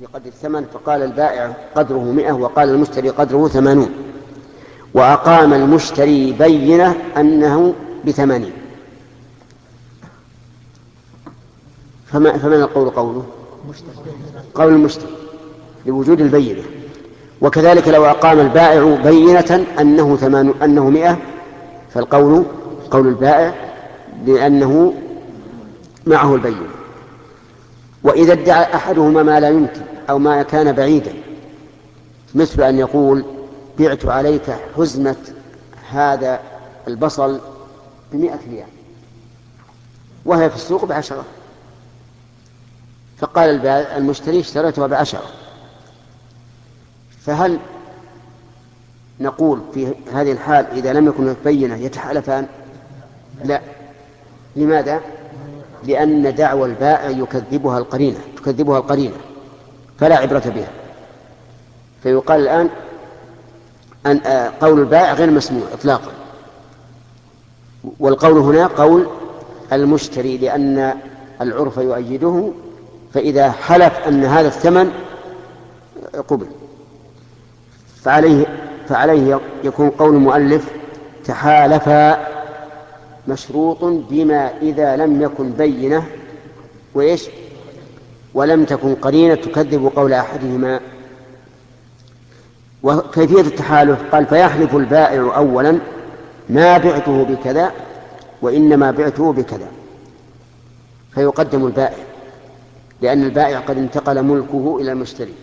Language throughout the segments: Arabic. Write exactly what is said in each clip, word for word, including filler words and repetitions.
في قدر الثمن، فقال البائع قدره مئة وقال المشتري قدره ثمانون، وأقام المشتري بينة أنه بثمانين، فما فمن القول قوله قول المشتري لوجود البينة. وكذلك لو أقام البائع بينة أنه ثمان أنه مئة، فالقول قول البائع لأنه معه البينة. وإذا ادعى أحدهما ما لا يمكن أو ما كان بعيدا، مثل أن يقول بعت عليك حزمة هذا البصل بمئة ريال وهي في السوق بعشرة، فقال البائع المشتري اشتريتها بعشرة، فهل نقول في هذه الحال إذا لم يكن بينة يتحالفان؟ لا. لماذا؟ لأن دعوى البائع يكذبها القرينة تكذبها القرينة فلا عبرة بها. فيقال الآن أن قول البائع غير مسموع إطلاقا، والقول هنا قول المشتري لأن العرف يؤيده، فإذا حلف أن هذا الثمن قبل. فعليه, فعليه يكون قول المؤلف تحالفا مشروط بما إذا لم يكن بينة وإيش ولم تكن قرينة تكذب قول أحدهما. وكيفية التحالف قال فيحلف البائع أولا ما بعته بكذا وإنما بعته بكذا، فيقدم البائع لأن البائع قد انتقل ملكه إلى المشتري،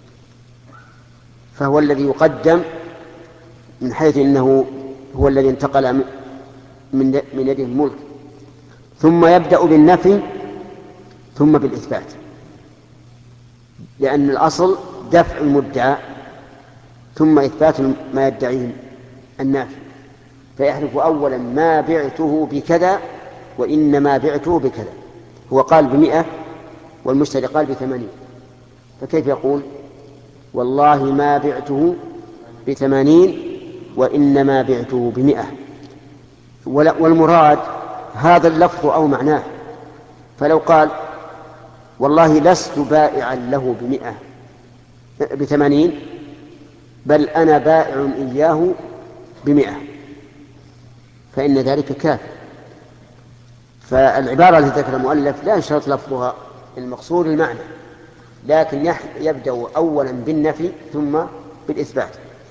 فهو الذي يقدم من حيث أنه هو الذي انتقل من من يده الملك، ثم يبدأ بالنفي ثم بالإثبات، لأن الأصل دفع المدعى ثم إثبات ما يدعيه النافي. فيحلف أولا ما بعته بكذا وإنما بعته بكذا، هو قال بمئة والمشتري قال بثمانين، فكيف يقول والله ما بعته بثمانين وإنما بعته بمئة؟ والمراد هذا اللفظ أو معناه. فلو قال والله لست بائعا له بمئة بثمانين بل أنا بائع إياه بمئة، فإن ذلك كافر. فالعبارة التي ذكر المؤلف لا يشترط لفظها، المقصود المعنى، لكن يبدأ أولا بالنفي ثم بالإثبات.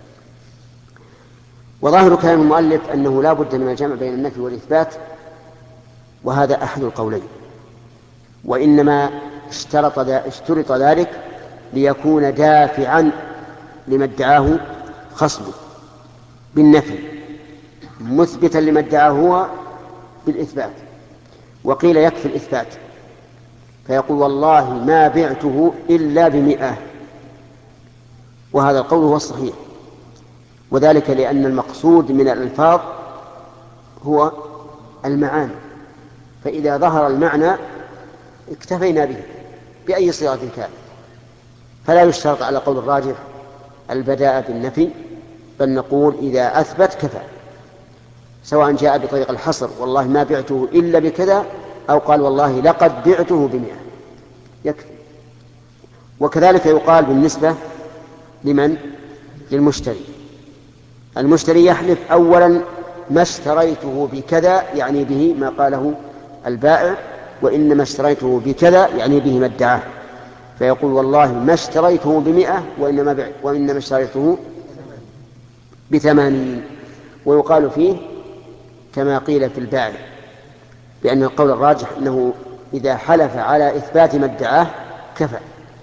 وظاهر كلام المؤلف أنه لا بد من الجمع بين النفي والإثبات، وهذا أحد القولين، وإنما اشترط, اشترط ذلك ليكون دافعا لما ادعاه خصمه بالنفي مثبتا لما ادعاه هو بالإثبات. وقيل يكفي الإثبات فيقول والله ما بعته إلا بمئة، وهذا القول هو الصحيح، وذلك لأن المقصود من الألفاظ هو المعاني، فإذا ظهر المعنى اكتفينا به بأي صيغة كانت، فلا يشترط على قول الراجح البداء بالنفي، بل نقول إذا أثبت كفى، سواء جاء بطريق الحصر والله ما بعته إلا بكذا أو قال والله لقد بعته بمئة يكفي. وكذلك يقال بالنسبة لمن للمشتري، المشتري يحلف أولا ما اشتريته بكذا يعني به ما قاله البائع، وإنما اشتريته بكذا يعني به ما ادعاه، فيقول والله ما اشتريته بمئة وإنما, وإنما اشتريته بثمانين. ويقال فيه كما قيل في البائع بأن القول الراجح أنه إذا حلف على إثبات ما ادعاه كفى.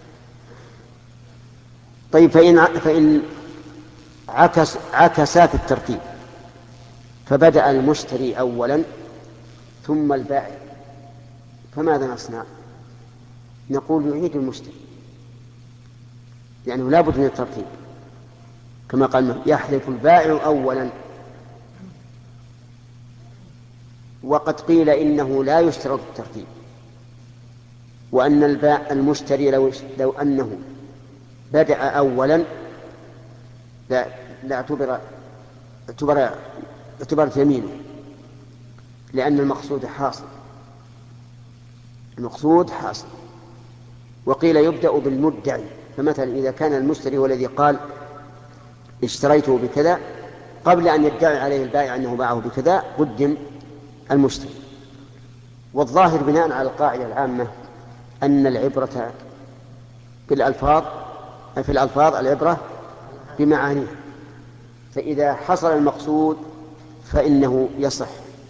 طيب فإن, فإن عكس عكسا في الترتيب فبدأ المشتري أولا ثم البائع، فماذا نصنع؟ نقول يعيد المشتري لأنه لا بد من الترتيب، كما قال يحلف البائع أولا. وقد قيل إنه لا يشترط الترتيب، وأن البائع المشتري لو, لو أنه بدأ أولا لا, لا اعتبر اعتبر اعتبرت يمينه، لأن المقصود حاصل المقصود حاصل. وقيل يبدأ بالمدعي فمثلا إذا كان المشتري هو الذي قال اشتريته بكذا قبل أن يدعي عليه البائع أنه باعه بكذا قدم المشتري. والظاهر بناء على القاعدة العامة أن العبرة بالألفاظ في الألفاظ العبرة بمعانيها، فإذا حصل المقصود فإنه يصح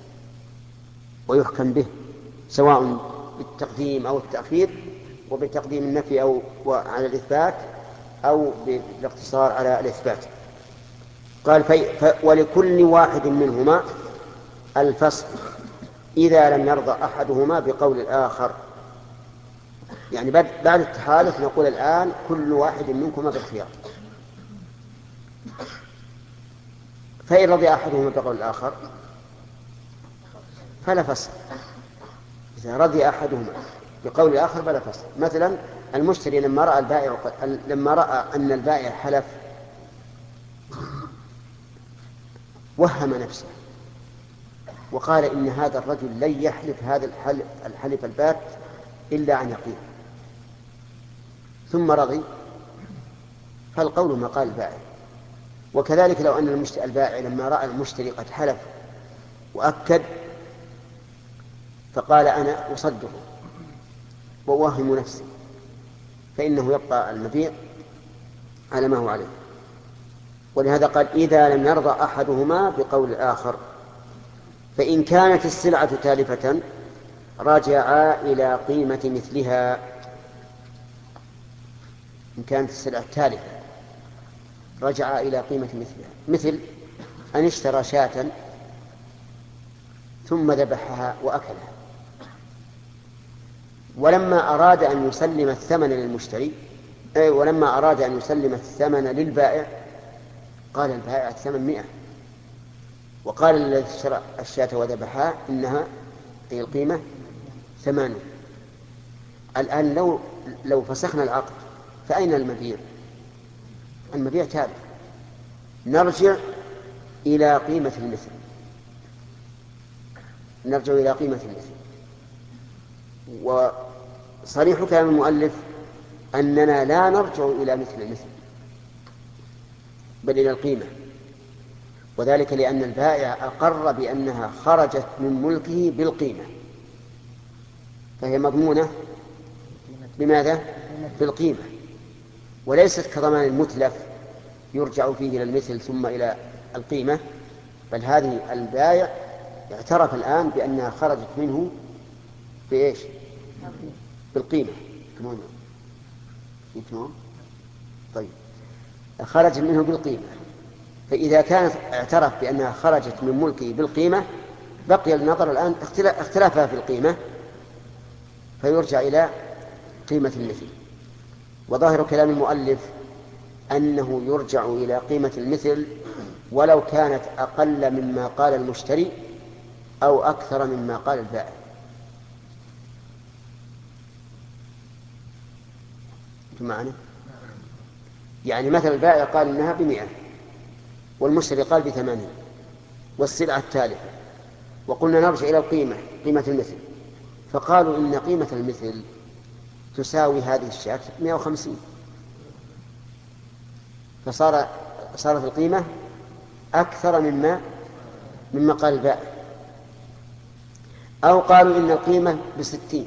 ويحكم به سواء بالتقديم أو التأخير، وبتقديم النفي أو على الإثبات أو بالاقتصار على الإثبات. قال في ولكل واحد منهما الفصل إذا لم يرضى أحدهما بقول الآخر. يعني بعد التحالف نقول الآن كل واحد منكما بالخيار، فإن رضي أحدهما بقول الآخر فلا فصل. إذا رضي أحدهما بقول الآخر فلا فصل. مثلا المشتري لما رأى البائع لما رأى أن البائع حلف وهم نفسه وقال إن هذا الرجل لن يحلف هذا الحلف, الحلف البات إلا عن يقين، ثم رضي، فالقول ما قال البائع. وكذلك لو أن البائع لما رأى المشتري قد حلف وأكد فقال أنا أصدق وأوهم نفسي، فإنه يبقى المبيع على ما هو عليه. ولهذا قال إذا لم يرضى أحدهما بقول الآخر. فإن كانت السلعة تالفة رجعا إلى قيمة مثلها. إن كانت السلعة تالفة رجعا إلى قيمة مثلها، مثل أن اشترى شاة ثم ذبحها وأكلها، ولما أراد أن يسلم الثمن للمشتري أي ولما أراد أن يسلم الثمن للبائع قال البائع الثمن مئة، وقال الذي اشترى الشاة وذبحها إنها هي القيمة ثمانية. الآن لو لو فسخنا العقد فأين المبيع؟ المبيع تالف، نرجع إلى قيمة المثل نرجع إلى قيمة المثل. وصريح كلام المؤلف أننا لا نرجع إلى مثل المثل بل إلى القيمة، وذلك لأن البائع أقر بأنها خرجت من ملكه بالقيمة، فهي مضمونة بماذا؟ بالقيمة، وليست كضمان المتلف يرجع فيه إلى المثل ثم إلى القيمة، بل هذه البائع اعترف الآن بأنها خرجت منه بإيش؟ بالقيمة. طيب خرج منه بالقيمة، فإذا كانت اعترف بأنها خرجت من ملكه بالقيمة بقي النظر الآن اختلافها في القيمة فيرجع إلى قيمة المثل. وظاهر كلام المؤلف أنه يرجع إلى قيمة المثل ولو كانت أقل مما قال المشتري أو أكثر مما قال البائع. أنتم معنا؟ يعني مثل البائع قال إنها بمئة والمشتري قال بثمانين والسلعة التالفة، وقلنا نرجع إلى القيمة قيمة المثل، فقالوا إن قيمة المثل تساوي هذه الشاة مئة وخمسين، فصار صارت القيمة أكثر مما مما قال البائع. أو قالوا إن القيمة بستين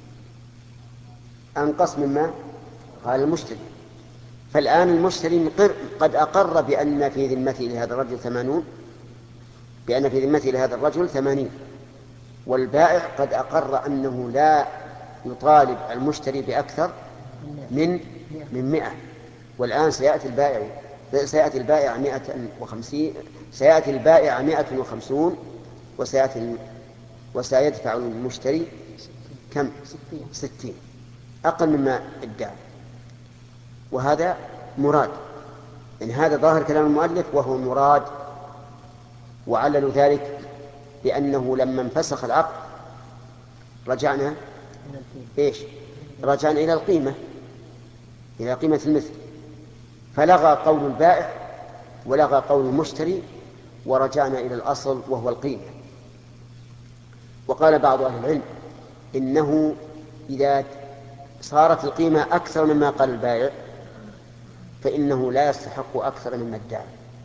أنقص مما قال المشتري، فالآن المشتري قد أقر بأن في ذمته لهذا الرجل ثمانون بأن في ذمته لهذا الرجل ثمانين، والبائع قد أقر أنه لا يطالب المشتري بأكثر من من مئة. والآن سيأتي البائع سيأتي البائع مئة وخمسين سيأتي البائع مئة وخمسون وسيأتي وسيدفع المشتري كم؟ ستين، أقل مما ادعى. وهذا مراد، يعني هذا ظاهر كلام المؤلف وهو مراد. وعللوا ذلك بأنه لما انفسخ العقد رجعنا إيش؟ رجعنا إلى القيمة إلى قيمة المثل، فلغى قول البائع ولغى قول المشتري ورجعنا إلى الأصل وهو القيمة. وقال بعض أهل العلم إنه إذا صارت القيمة أكثر مما قال البائع فإنه لا يستحق أكثر مما ادعى.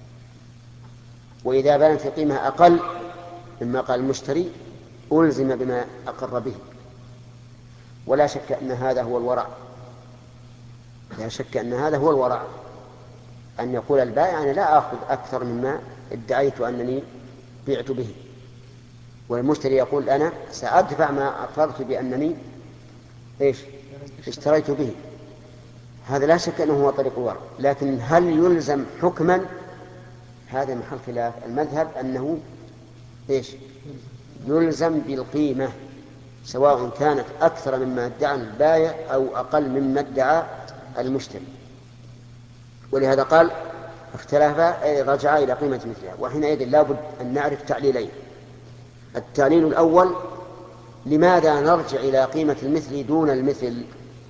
وإذا بانت القيمة أقل مما قال المشتري ألزم بما أقر به. ولا شك أن هذا هو الورع، لا شك أن هذا هو الورع، أن يقول البائع أنا لا أخذ أكثر مما ادعيت أنني بعت به، والمشتري يقول أنا سأدفع ما أقررت بأنني إيش اشتريت به. هذا لا شك أنه هو طريق الورع. لكن هل يلزم حكما؟ هذا محل خلاف. المذهب أنه إيش يلزم بالقيمة، سواء كانت أكثر مما ادعى البائع أو أقل مما ادعى المشتري. ولهذا قال اختلافا أي رجعا إلى قيمة مثلها. وحينئذ لا بد أن نعرف تعليلين. التعليل الأول: لماذا نرجع إلى قيمة المثل دون المثل؟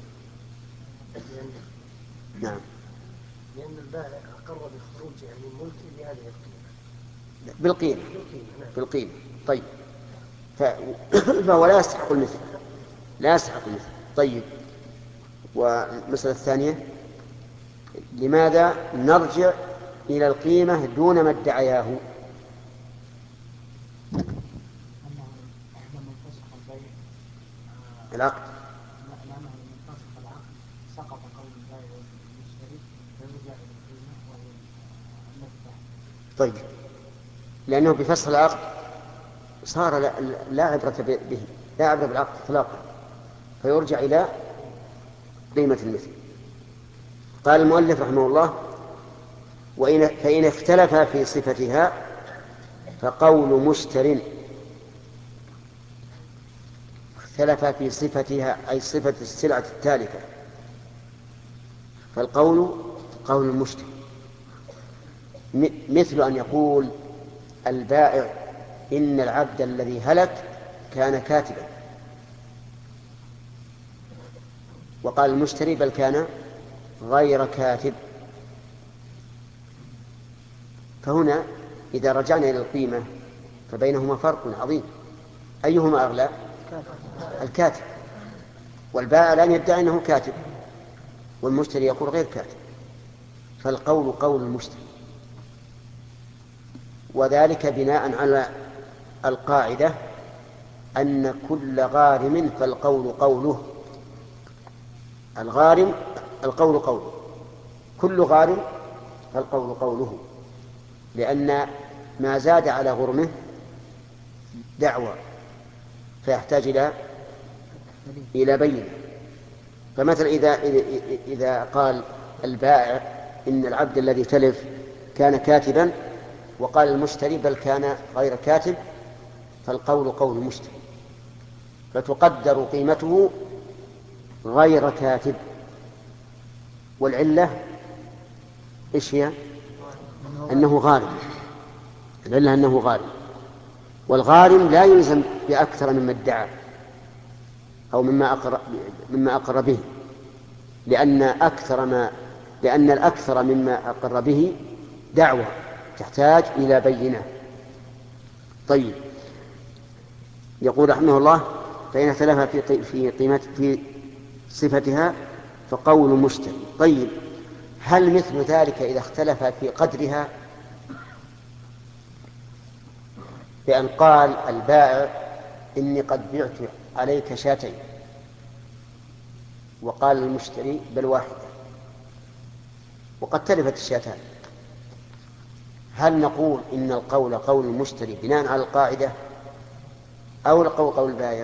نعم، لأن البائع أقر بخروجه عن الملك بهذه القيمة، بالقيمة بالقيمة طيب، فهو لا يستحق المثل، لا يستحق المثل. طيب، والمسألة الثانية: لماذا نرجع إلى القيمة دون ما ادعياه؟ العقد طيب، لأنه بفسخ العقد صار لا, لا عبرة به، لا عبرة بالعقد إطلاقا، فيرجع إلى قيمة المثل. قال المؤلف رحمه الله: وإن فإن اختلف في صفتها فقول مشتر، اختلف في صفتها أي صفة السلعة التالفة، فالقول قول المشتري، مثل أن يقول البائع إن العبد الذي هلك كان كاتبا، وقال المشتري بل كان غير كاتب. فهنا إذا رجعنا إلى القيمة فبينهما فرق عظيم. أيهما أغلى؟ الكاتب. والبائع الآن يدعي أنه كاتب والمشتري يقول غير كاتب، فالقول قول المشتري، وذلك بناء على القاعدة أن كل غارم فالقول قوله. الغارم القول قوله، كل غارم فالقول قوله، لأن ما زاد على غرمه دعوى فيحتاج إلى إلى بينة. فمثلا إذا إذا قال البائع إن العبد الذي تلف كان كاتبا وقال المشتري بل كان غير كاتب، فالقول قول المشتري، فتقدر قيمته غير كاتب. والعلة إيش هي؟ أنه غارم. العلة أنه غارم، والغارم لا يلزم بأكثر مما ادعى أو مما أقر مما أقر به، لأن أكثر ما لأن الأكثر مما أقر به دعوى تحتاج إلى بينة. طيب، يقول رحمه الله: فإن اختلف في في قيمة في صفتها فقول مشتري. طيب، هل مثل ذلك إذا اختلف في قدرها، بأن قال البائع إني قد بعت عليك شاتين وقال المشتري بل واحدة وقد تلفت الشاتان، هل نقول إن القول قول المشتري بناء على القاعدة أو القول قول البائع؟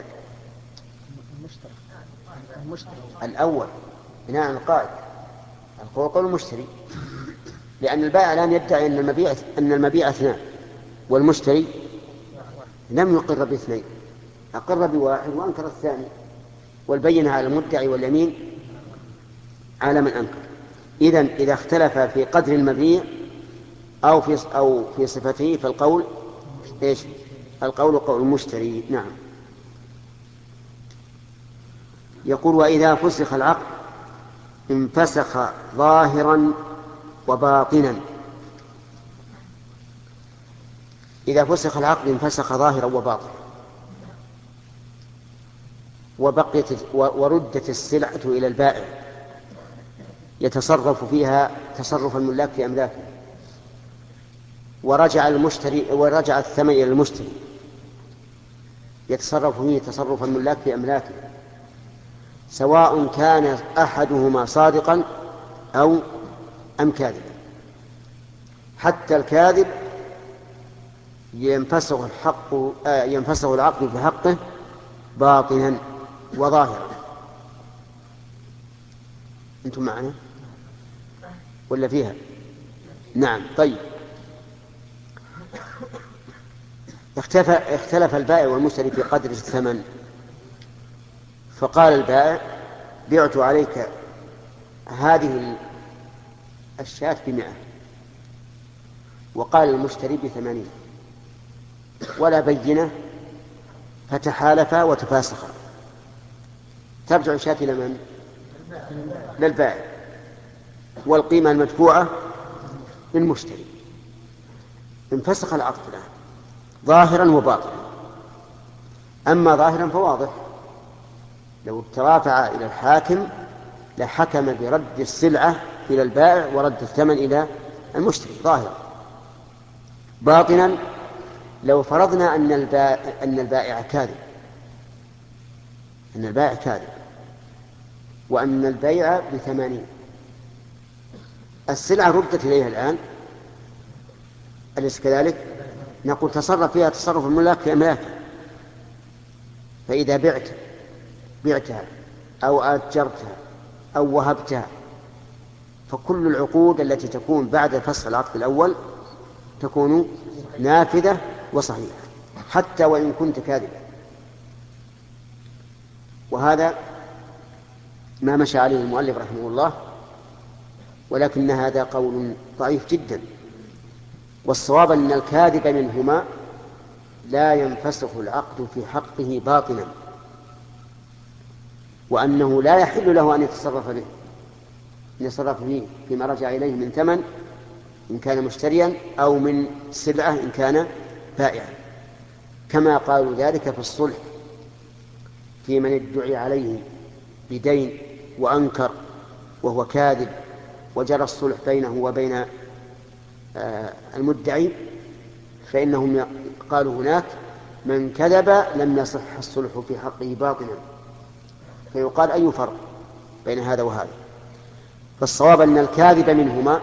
الأول بناء على القاعدة، القول قول المشتري، لأن البائع الآن يدعي أن المبيع أن المبيع اثنان والمشتري لم يقر باثنين، أقر بواحد وأنكر الثاني، والبينة على المدعي واليمين على من أنكر. إذن إذا اختلف في قدر المبيع أو في أو في صفته فالقول إيش؟ القول قول المشتري. نعم. يقول: وإذا فسخ العقد انفسخ ظاهرا وباطنا. إذا فسخ العقد انفسخ ظاهرا وباطنا، وبقيت وردت السلعة إلى البائع، يتصرف فيها تصرف الملاك في أملاكه، ورجع المشتري ورجع الثمن إلى المشتري يتصرف فيه تصرف الملاك في أملاكه، سواء كان أحدهما صادقا أو أم كاذبا. حتى الكاذب ينفسخ الحق ينفسخ العقد في حقه باطنا وظاهرا. أنتم معنا ولا فيها؟ نعم. طيب، اختلف, اختلف البائع والمشتري في قدر الثمن، فقال البائع: بعت عليك هذه الشاة بمئة، وقال المشتري بثمانين، ولا بينة، فتحالفا وتفاسخا. ترجع الشاة إلى من؟ للبائع، والقيمة المدفوعة للمشتري. انفسخ العقد الآن ظاهرا وباطنا. أما ظاهرا فواضح، لو ترافع إلى الحاكم لحكم برد السلعة إلى البائع ورد الثمن إلى المشتري ظاهرا. باطنا، لو فرضنا أن البائع, أن البائع كاذب أن البائع كاذب وأن البيع بثمانين، السلعة ردت إليها الآن، أليس كذلك؟ نقول تصرف فيها تصرف الملاك في أملاكه. فإذا بعت بعتها أو أجرتها أو وهبتها، فكل العقود التي تكون بعد فسخ العقد الأول تكون نافذة وصحيحة، حتى وإن كنت كاذبا. وهذا ما مشى عليه المؤلف رحمه الله، ولكن هذا قول ضعيف جدا. والصواب أن الكاذب منهما لا ينفسخ العقد في حقه باطنا، وأنه لا يحل له أن يتصرف به أن يتصرف به فيما رجع إليه من ثمن إن كان مشتريا أو من سلعة إن كان بائعا، كما قالوا ذلك في الصلح في من ادعي عليه بدين وأنكر وهو كاذب وجرى الصلح بينه وبين المدعي، فإنهم قالوا هناك: من كذب لم يصح الصلح في حقه باطنا. فيقال: أي فرق بين هذا وهذا؟ فالصواب أن الكاذب منهما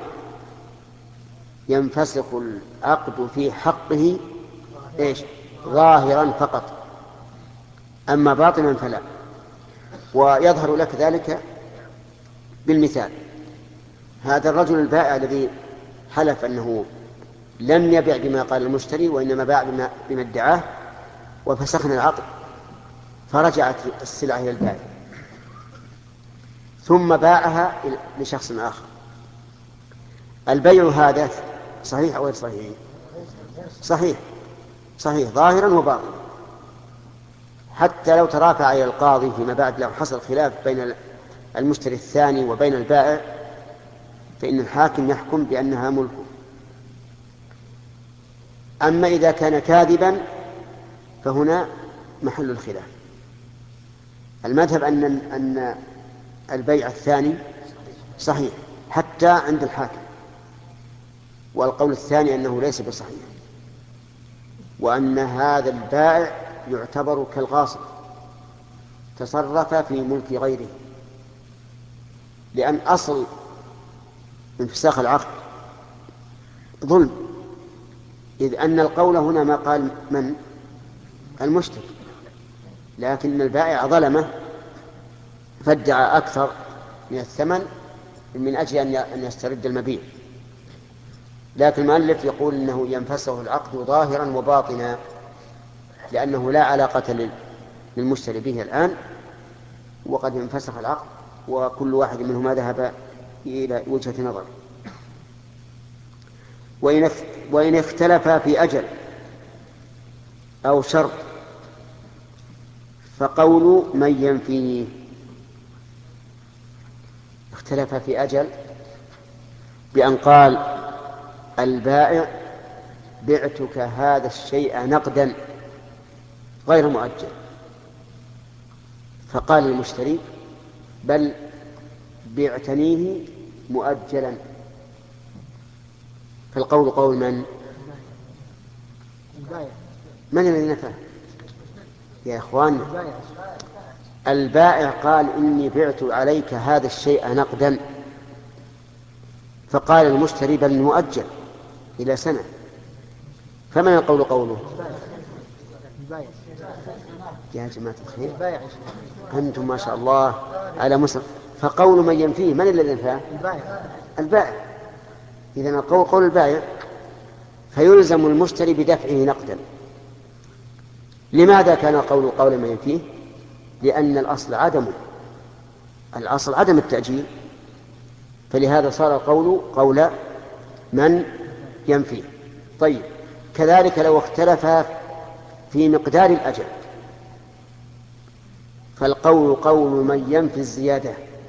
ينفسخ العقد في حقه إيش؟ ظاهرا فقط، أما باطنا فلا. ويظهر لك ذلك بالمثال: هذا الرجل البائع الذي حلف أنه لم يبع بما قال المشتري وإنما باع بما, بما ادعاه، وفسخنا العقد، فرجعت السلعة إلى البائع ثم باعها لشخص آخر. البيع هذا صحيح أو غير صحيح؟ صحيح صحيح ظاهرا وباطنا. حتى لو ترافع إلى القاضي فيما بعد، لو حصل خلاف بين المشتري الثاني وبين البائع، فإن الحاكم يحكم بأنها ملكه. أما إذا كان كاذبا فهنا محل الخلاف. المذهب أن أن البيع الثاني صحيح حتى عند الحاكم، والقول الثاني أنه ليس بصحيح، وأن هذا البائع يعتبر كالغاصب تصرف في ملك غيره، لأن أصل انفساخ العقد ظلم، إذ أن القول هنا ما قال من المشتري، لكن البائع ظلمه فادعى أكثر من الثمن من أجل أن يسترد المبيع. لكن المؤلف يقول إنه ينفسخ العقد ظاهرا وباطنا، لأنه لا علاقة للمشتري به الآن، وقد انفسخ العقد وكل واحد منهما ذهب إلى وجهة نظر. وإن اختلفا في أجل أو شرط فقول من ينفيه. اختلف في أجل بأن قال البائع: بعتك هذا الشيء نقدا غير مؤجل، فقال المشتري: بل بعتنيه مؤجلا، فالقول قول من؟ من الذي نفى؟ يا إخوان، البائع قال إني بعت عليك هذا الشيء نقدا، فقال المشتري بل مؤجل إلى سنة، فمن القول قوله؟ يا جماعة الخير، أنتم ما شاء الله على مسلم. فقول من ينفيه من الذي ينفاه؟ البائع. إذن القول قول البائع، فيلزم المشتري بدفعه نقدا. لماذا كان القول قول من ينفيه؟ لأن الأصل عدمه، الأصل عدم التأجيل، فلهذا صار القول قول من ينفيه. طيب، كذلك لو اختلف في مقدار الأجل فالقول قول من ينفي الزيادة،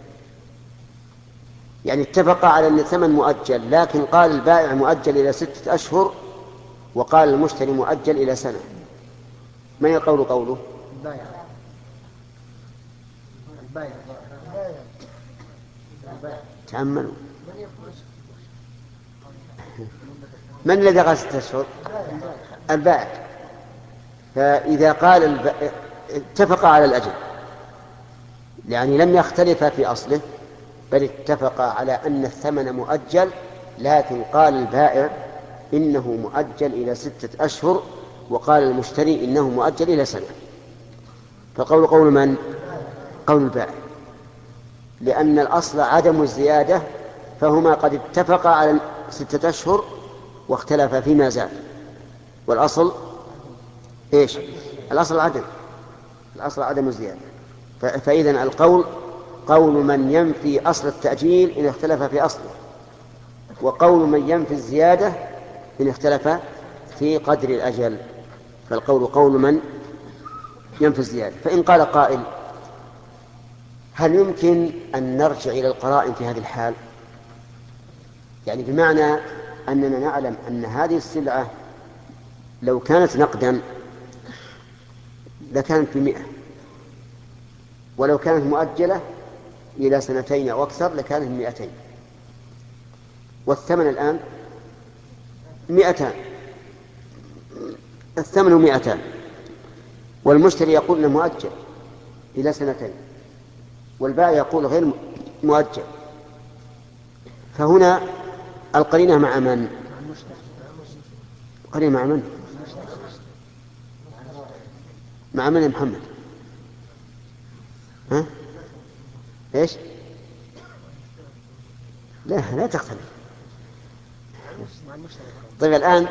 يعني اتفق على أن الثمن مؤجل، لكن قال البائع مؤجل إلى ستة أشهر وقال المشتري مؤجل إلى سنة، من يقول قوله؟ البائع. البائع. تأملوا، من الذي قال ستة أشهر؟ البائع. فإذا قال البائع اتفق على الأجل، يعني لم يختلف في أصله، بل اتفق على أن الثمن مؤجل، لكن قال البائع إنه مؤجل إلى ستة أشهر وقال المشتري إنه مؤجل إلى سنة، فقول قول من؟ قول البائع، لأن الأصل عدم الزيادة، فهما قد اتفقا على ستة أشهر واختلفا فيما زاد، والأصل إيش؟ الأصل عدم، الأصل عدم الزيادة. فإذن القول قول من ينفي أصل التأجيل إن اختلف في أصله، وقول من ينفي الزيادة إن اختلف في قدر الأجل، فالقول قول من ينفي الزيادة. فإن قال قائل هل يمكن أن نرجع إلى القرائن في هذه الحال؟ يعني بمعنى أننا نعلم أن هذه السلعة لو كانت نقدا لكانت بمئة، ولو كانت مؤجلة إلى سنتين أو أكثر لكانت مئتين، والثمن الآن مئتان، الثمن مئتان، والمشتري يقول أنه مؤجل إلى سنتين، والبائع يقول غير مؤجل، فهنا القرينة مع من؟ القرينة مع من؟ مع من يا محمد؟ ها؟ إيش؟ لا لا تختلف. طيب الآن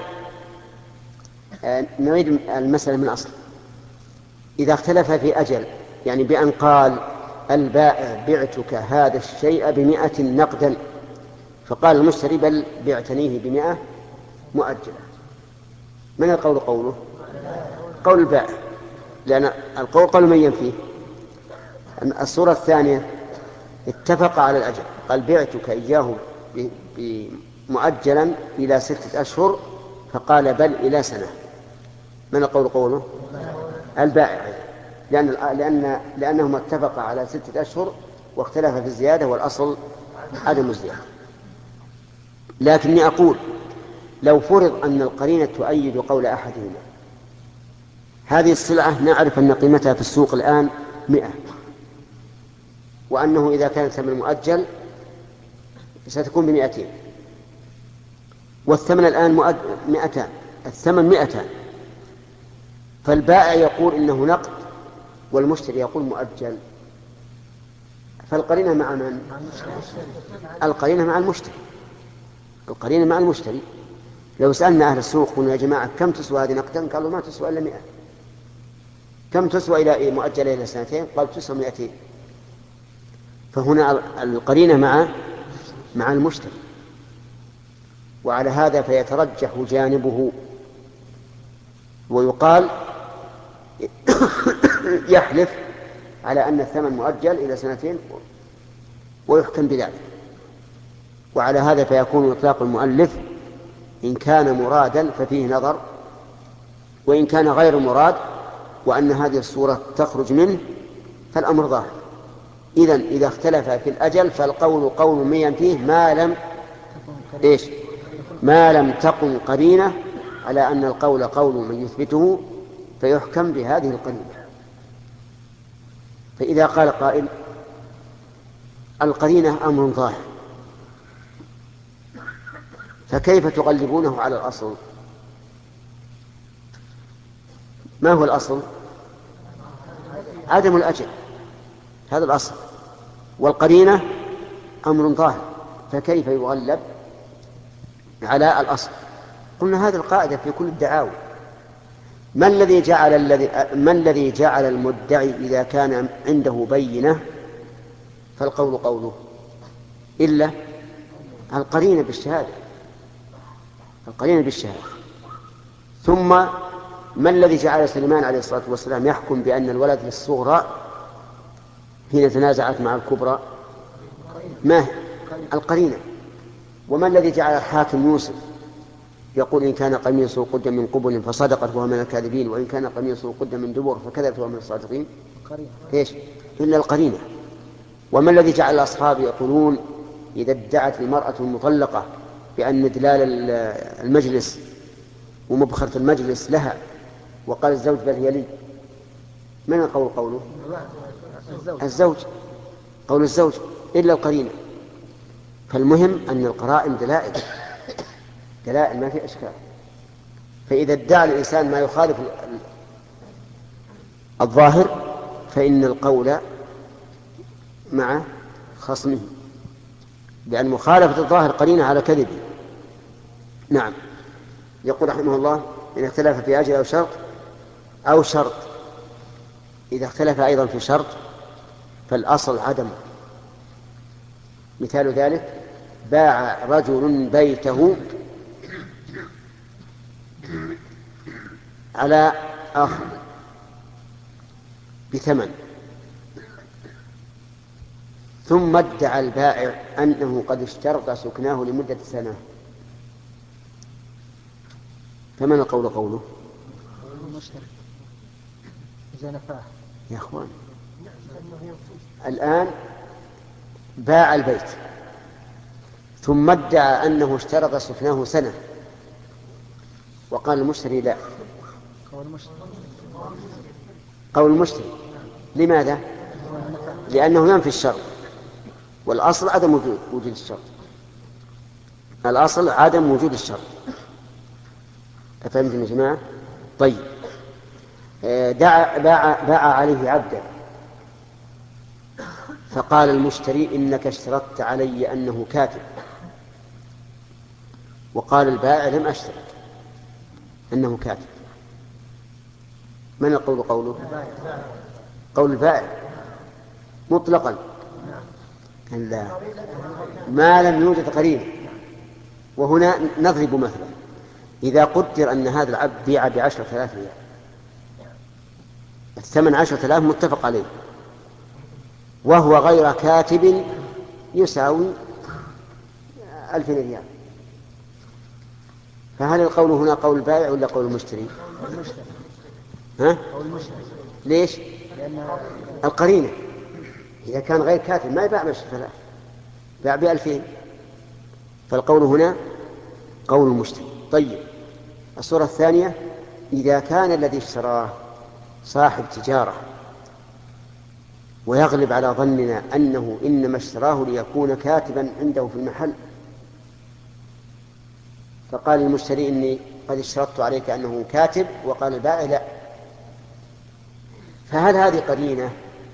نريد المسألة من أصل. إذا اختلف في أجل، يعني بأن قال البائع بعتك هذا الشيء بمئة نقدا، فقال المشتري بل بعتنيه بمئة مؤجلة، من القول قوله؟ قول البائع، لأن القول قول من ينفيه. الصورة الثانية اتفق على الأجل، قال بعتك إياه مؤجلا إلى ستة أشهر فقال بل إلى سنة، من القول قوله؟ البائع، لأن لأن لأنهما اتفقا على ستة أشهر واختلف في الزيادة، والأصل عدم الزيادة. لكني أقول لو فرض أن القرينة تؤيد قول أحدهما، هذه السلعة نعرف أن قيمتها في السوق الآن مئة، وأنه إذا كان ثمن مؤجل ستكون بمئتين، والثمن الآن مئتان، الثمن مئتان، فالبائع يقول إنه نقد والمشتري يقول مؤجل، فالقرينة مع من؟ القرينة مع المشتري، القرينة مع المشتري. لو سألنا أهل السوق قلنا يا جماعة كم تسوى هذه نقدا؟ قالوا ما تسوى إلا مئة. كم تسوى إلى مؤجلة إلى سنتين؟ قال تسوى مئتين. فهنا القرينة مع مع المشتري، وعلى هذا فيترجح جانبه، ويقال يحلف على أن الثمن مؤجل إلى سنتين ويحكم بذلك. وعلى هذا فيكون إطلاق المؤلف إن كان مرادا ففيه نظر، وإن كان غير مراد وأن هذه الصورة تخرج منه فالأمر ظاهر. إذن إذا اختلف في الأجل فالقول قول من ينفيه ما لم إيش ما لم تقم قرينة على أن القول قول من يثبته فيحكم بهذه القرينة. فإذا قال قائل القرينة أمر ظاهر فكيف تغلبونه على الأصل؟ ما هو الأصل؟ عدم الأجل، هذا الأصل، والقرينة أمر ظاهر فكيف يغلب على الأصل؟ قلنا هذه القاعدة في كل الدعاوى. ما الذي جعل الذي ما الذي جعل المدعي إذا كان عنده بينة فالقول قوله إلا القرينة بالشهادة، القرينة بالشهادة. ثم ما الذي جعل سليمان عليه الصلاة والسلام يحكم بأن الولد للصغرى حين تنازعت مع الكبرى؟ ما هي؟ القرينة. وما الذي جعل الحاكم يوسف يقول إن كان قميصه قد من قبل فصدقت وهو من الكاذبين وإن كان قميصه قد من دبر فكذبت وهو من الصادقين؟ إيش؟ إلا القرينة. وما الذي جعل الأصحاب يقولون إذا ادعت المرأة المطلقة بأن إدلال المجلس ومبخرة المجلس لها وقال الزوج بل هي لي، من القول قوله؟ الزوج، قول الزوج إلا القرينة. فالمهم أن القرائن دلائل، دلائل ما في أشكال. فإذا ادعى الإنسان ما يخالف الظاهر فإن القول مع خصمه، لأن مخالفة الظاهر قرينة على كذبه. نعم. يقول رحمه الله إن اختلف في أجل أو شرط أو شرط، إذا اختلف أيضا في شرط فالأصل عدم. مثال ذلك باع رجل بيته على آخر بثمن ثم ادعى البائع أنه قد اشترط سكناه لمدة سنة، فمن القول قوله؟ يا أخوان الآن باع البيت ثم ادعى أنه اشترط سكناه سنة وقال المشتري لا. قول المشتري. لماذا؟ لأنه ينفي الشرط، والأصل عدم وجود وجود الشرط، الأصل عدم وجود الشرط. أفهمتم يا جماعة؟ طيب. دعا باع, باع عليه عبدا فقال المشتري إنك اشترطت علي أنه كاتب، وقال البائع لم أشترط أنه كاتب. من القول قوله؟ قول البائع مطلقا. لا، ما لم يوجد قرينة. وهنا نضرب مثلا، إذا قدر أن هذا العبد بيع بعشرة آلاف ريال، الثمن عشرة آلاف متفق عليه، وهو غير كاتب يساوي ألفين ريال، فهل القول هنا قول البائع ولا قول المشتري؟ ها؟ ليش؟ القرينة. إذا كان غير كاتب ما يباع بعشرة آلاف، باع بألفين، فالقول هنا قول المشتري. طيب. الصورة الثانية إذا كان الذي اشتراه صاحب تجارة ويغلب على ظننا أنه إنما اشتراه ليكون كاتبا عنده في المحل، فقال المشتري إني قد اشترطت عليك أنه كاتب، وقال البائع لا، فهل هذه قرينة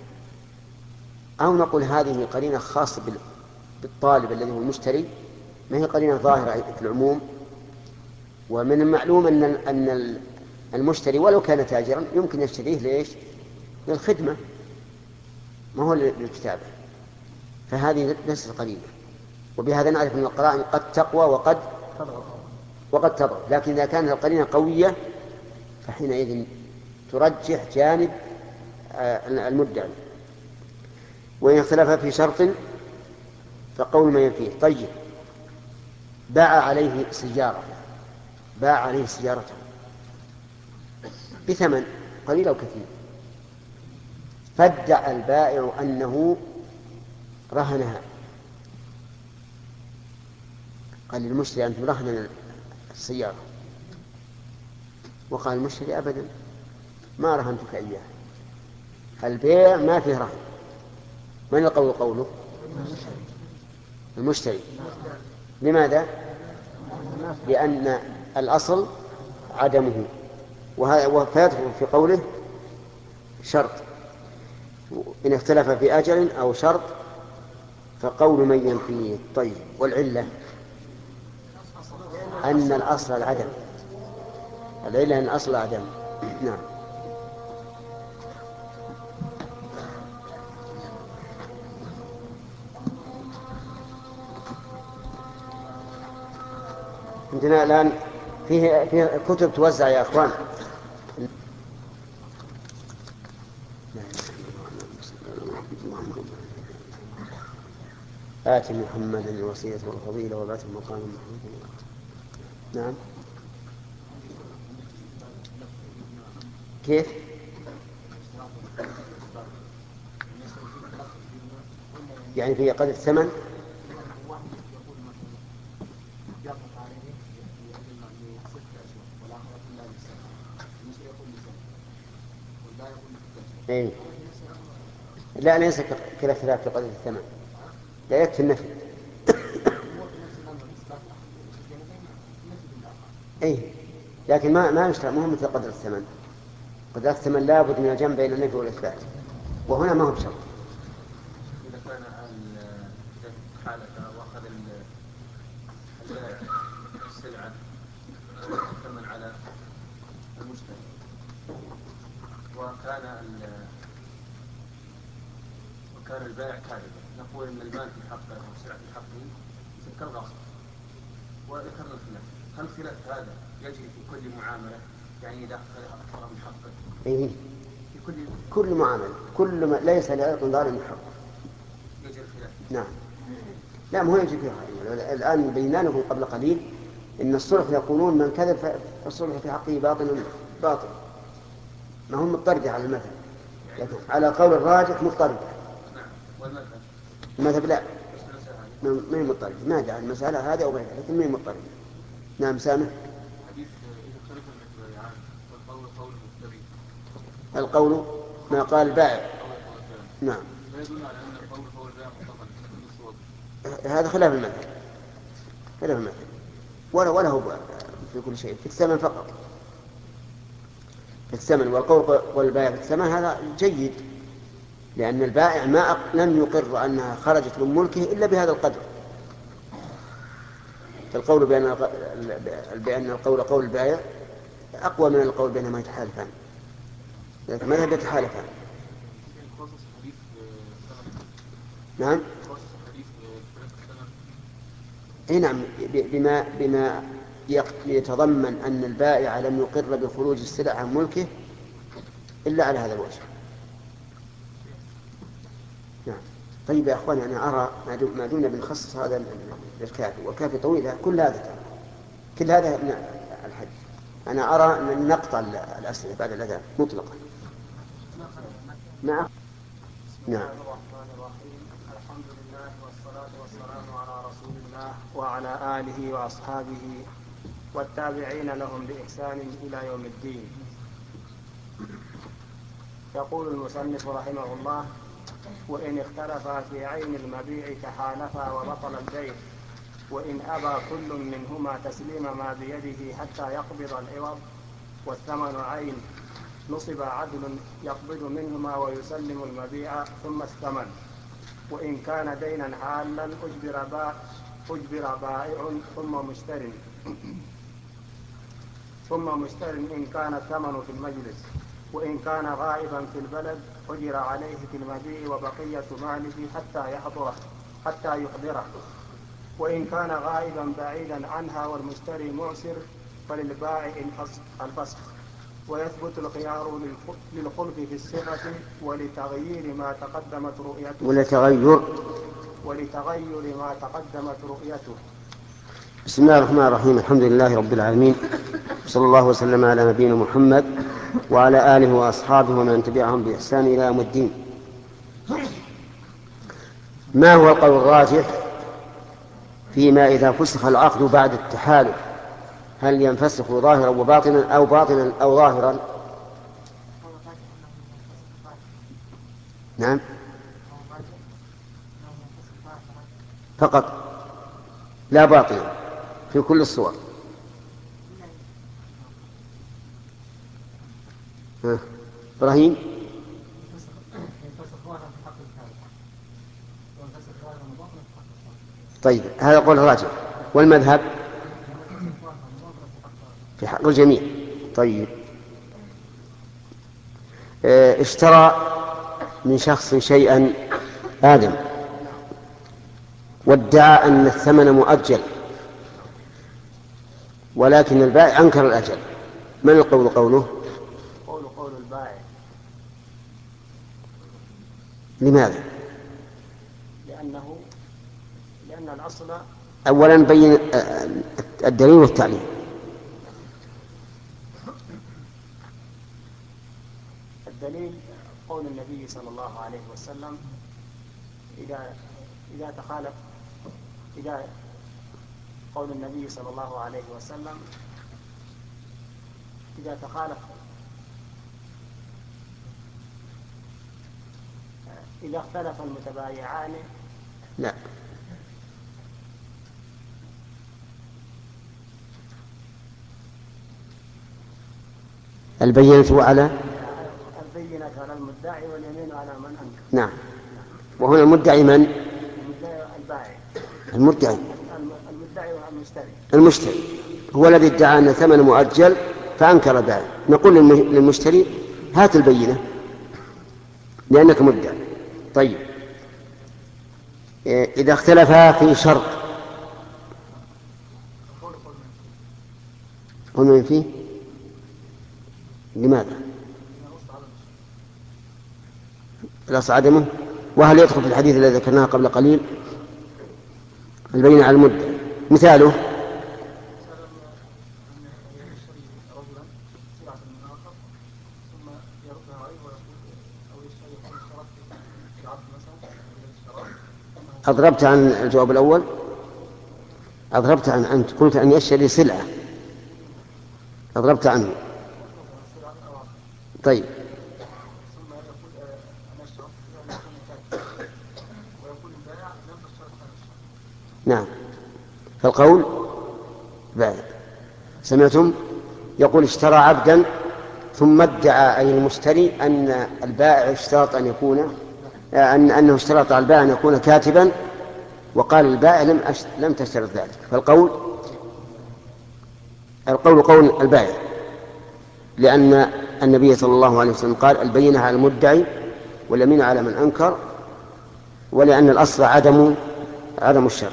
أو نقول هذه قرينة خاصة بالطالب الذي هو المشتري، ما هي قرينة ظاهرة في العموم؟ ومن المعلوم أن أن المشتري ولو كان تاجرا يمكن يشتريه ليش؟ للخدمة، ما هو للكتابة، فهذه ليست قرينة. وبهذا نعرف أن القرائن قد تقوى وقد وقد تضعف، لكن إذا كانت القرينة قوية فحينئذ ترجح جانب المدعي. وإن اختلف في شرط فقول ما ينفيه. طيب. باع عليه سيارة باع عليه سيارته بثمن قليل أو كثير، فادعى البائع أنه رهنها، قال للمشتري أنت مرهن السيارة، وقال المشتري أبدا ما رهنتك إياه. البيع ما فيه رهن. من القول قوله؟ المشتري. لماذا؟ لأن الأصل عدمه، وفيدخل في قوله شرط، إن اختلف في أجل أو شرط فقول من ينفيه. طيب، والعلة أن الأصل العدم، العلة أن الأصل العدم. نعم. عندنا الآن فيه, فيه كتب توزع يا أخوان. آت محمدا الوسيلة والفضيلة وبعث المقام محمود. نعم. كيف؟ يعني في قدر الثمن؟ إيه؟ لا، ليس كلا اختلاف في قدر الثمن، لا يكفي النفي. أي، لكن ما ما يشترط، مو مثل قدر الثمن. قدر الثمن لا بد من الجمع بين النفي والإثبات، وهنا ما هو بشرط. إذا كان حالة وأخذ البائع السلعة والثمن على المشتري، وكان وكان البائع كاذبا، نقول ان المال في حقه او السلعه في حقه كالغصب، وذكرنا الخلاف. هل الخلاف هذا يجري في كل معامله؟ يعني اذا اخذ اكثر من حقه إيه؟ في كل كل معامله، كل ما ليس لعرض ظالم من حق يجري الخلاف. نعم. لا، ما هو يجري فيها. الان بينا لكم قبل قليل ان الصلح يقولون من كذب فالصلح في حقه باطل باطل، ما هم مضطردة على المذهب، لكن على قول الراجح مضطردة. نعم. والمذهب المذهب لا، ما هي مضطردة، ما دعا المسألة هذه أو غيرها، لكن ما هي مضطردة. نعم. سامح. حديث إذا اختلف المتبايعان والقول قول المشتري، القول ما قال البائع. نعم. لا يدل على أن القول قول البائع مطلقا. هذا خلاف المذهب، خلاف المذهب، ولا ولا هو في كل شيء، في الثمن فقط. في الثمن، والقول والبائع في الثمن هذا جيد، لأن البائع ما أق... لم يقر أنها خرجت من ملكه إلا بهذا القدر. القول بأن بأن القول قول البائع أقوى من القول بينهما يتحالفان، لكن ماذا يتحالفان؟ نعم. اي نعم، بما بما يتضمن أن البائع لم يقر بخروج السلع عن ملكه إلا على هذا الوجه. نعم. طيب يا أخواني، أنا أرى ما دمنا بنخصص هذا الكافي، والكافي طويلة، كل هذا كل هذا من الحج. أنا أرى أن نقطع الأسئلة بعد الأذان مطلقا. نعم. نعم. الحمد لله والصلاة والسلام على رسول الله وعلى آله وأصحابه والتابعين لهم بإحسان إلى يوم الدين. يقول المصنف رحمه الله: وإن اختلفا في عين المبيع تحالفا وبطل البيع، وإن أبى كل منهما تسليم ما بيده حتى يقبض العوض والثمن عين، نصب عدل يقبض منهما ويسلم المبيع ثم الثمن. وإن كان دينا حالا أجبر بائع أجبر بائع ثم مشتر ثم مشتر إن كان الثمن في المجلس. وإن كان غائبا في البلد أجر عليه في المبيع وبقية ماله حتى يحضره حتى يحضره. وإن كان غائبا بعيدا عنها والمشتري معسر فللبائع الفسخ، ويثبت الخيار للخلف في الصفة ولتغيير ما تقدمت رؤيته ولتغير ولتغير ما تقدمت رؤيته. بسم الله الرحمن الرحيم. الحمد لله رب العالمين، صلى الله وسلم على نبينا محمد وعلى آله وأصحابه ومن تبعهم بإحسان إلى يوم الدين. ما هو القول الراجح فيما إذا فسخ العقد بعد التحالف؟ هل ينفسخ ظاهرا وباطنا أو باطنا أو ظاهرا؟ نعم فقط لا باطنا في كل الصور. ها. إبراهيم. طيب هذا قول الراجح. والمذهب في حق الجميع. طيب اشترى من شخص شيئا آدم وادعى أن الثمن مؤجل ولكن البائع أنكر الأجل، من القول قوله؟ قول قول البائع. لماذا؟ لأنه لأن الأصل أولا بين الدليل والتعليل. الدليل قول النبي صلى الله عليه وسلم إذا إذا تخالف إذا قول النبي صلى الله عليه وسلم إذا تخالف إذا اختلف المتبايعان. لا البينة على البينة على المدعي واليمين على من أنكر. نعم. وهنا المدعي من؟ المدعي البائع. المدعي المدعي والمشتري. المشتري هو الذي ادعى أن ثمن مؤجل فأنكر البائع. نقول للمشتري هات البينة لأنك مدعي. طيب إذا اختلفا في شرط قلنا فيه لماذا؟ الأصل عدمه. وهل يدخل في الحديث الذي ذكرناه قبل قليل البينة على المدعي؟ مثاله أضربت عن الجواب الأول. أضربت عن أنت قلت أن يشتري سلعة أضربت عنه. طيب نعم فالقول بعد. سمعتم يقول اشترى عبدا ثم ادعى أي المشتري أن البائع اشترط أن يكون أن أنه اشترط على البائع أن يكون كاتبا وقال البائع لم أشت... لم تشترط ذلك. فالقول القول قول البائع لأن النبي صلى الله عليه وسلم قال البينة على المدعي واليمين على من أنكر، ولأن الأصل عدم عدم الشرط.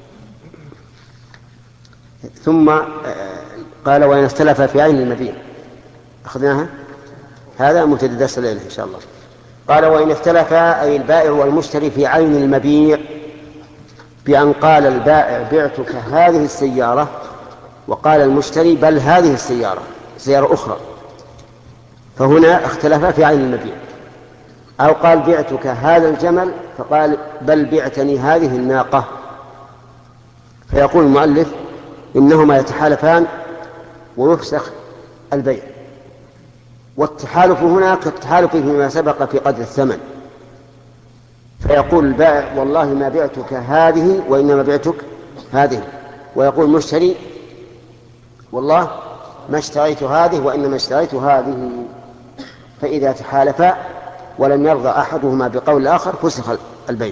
ثم قال وإن اختلف في عين المبيع أخذناها هذا متدرس الليلة إن شاء الله. قال وإن اختلف أي البائع والمشتري في عين المبيع بأن قال البائع بعتك هذه السيارة وقال المشتري بل هذه السيارة سيارة أخرى، فهنا اختلفا في عين المبيع. أو قال بعتك هذا الجمل فقال بل بعتني هذه الناقة، فيقول المؤلف إنهما يتحالفان ويفسخ البيع. والتحالف هنا كالتحالف فيما سبق في قدر الثمن، فيقول البائع والله ما بعتك هذه وإنما بعتك هذه، ويقول المشتري والله ما اشتريت هذه وإنما اشتريت هذه. فإذا تحالفا ولم يرضى أحدهما بقول الآخر فسخ البيع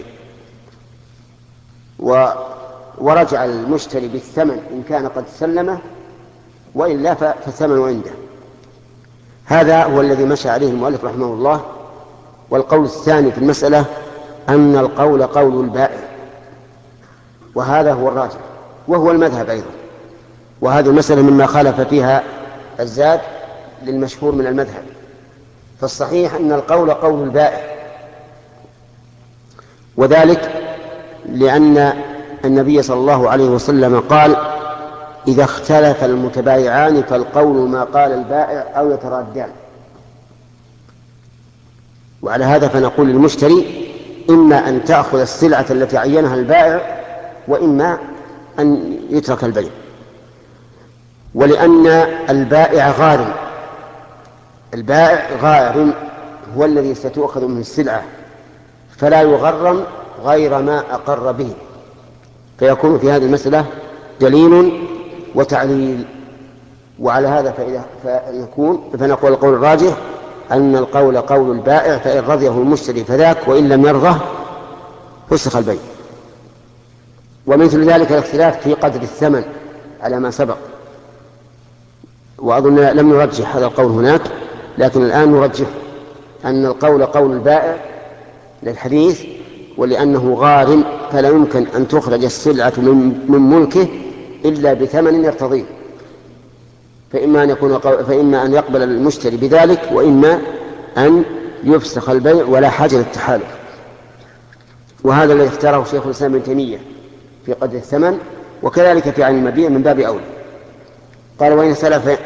و ورجع المشتري بالثمن إن كان قد سلمه وإلا فالثمن عنده. هذا هو الذي مشى عليه المؤلف رحمه الله. والقول الثاني في المسألة أن القول قول البائع، وهذا هو الراجح وهو المذهب أيضا، وهذه المسألة مما خالف فيها الزاد للمشهور من المذهب. فالصحيح أن القول قول البائع، وذلك لأن النبي صلى الله عليه وسلم قال إذا اختلف المتبايعان فالقول ما قال البائع أو يترادان. وعلى هذا فنقول للمشتري إما أن تأخذ السلعة التي عينها البائع وإما أن يترك البيع. ولأن البائع غارم، البائع غارم هو الذي ستؤخذ منه السلعة، فلا يغرم غير ما أقر به، فيكون في هذه المسألة دليل وتعليل. وعلى هذا فإذا فيكون فنقول القول الراجح أن القول قول البائع، فإن رضيه المشتري فذاك، وإن لم يرضه فسخ البيع. ومثل ذلك الاختلاف في قدر الثمن على ما سبق، وأظن لم نرجح هذا القول هناك، لكن الآن نرجح أن القول قول البائع للحديث، ولأنه غارم فلا يمكن أن تخرج السلعة من ملكه إلا بثمن يرتضيه، فإما أن يكون فإما أن يقبل المشتري بذلك، وإما أن يفسخ البيع ولا حاجة للتحالف. وهذا الذي اختاره شيخ الإسلام ابن تيمية في قدر الثمن، وكذلك في عين المبيع من باب أولى. قال وإن سلف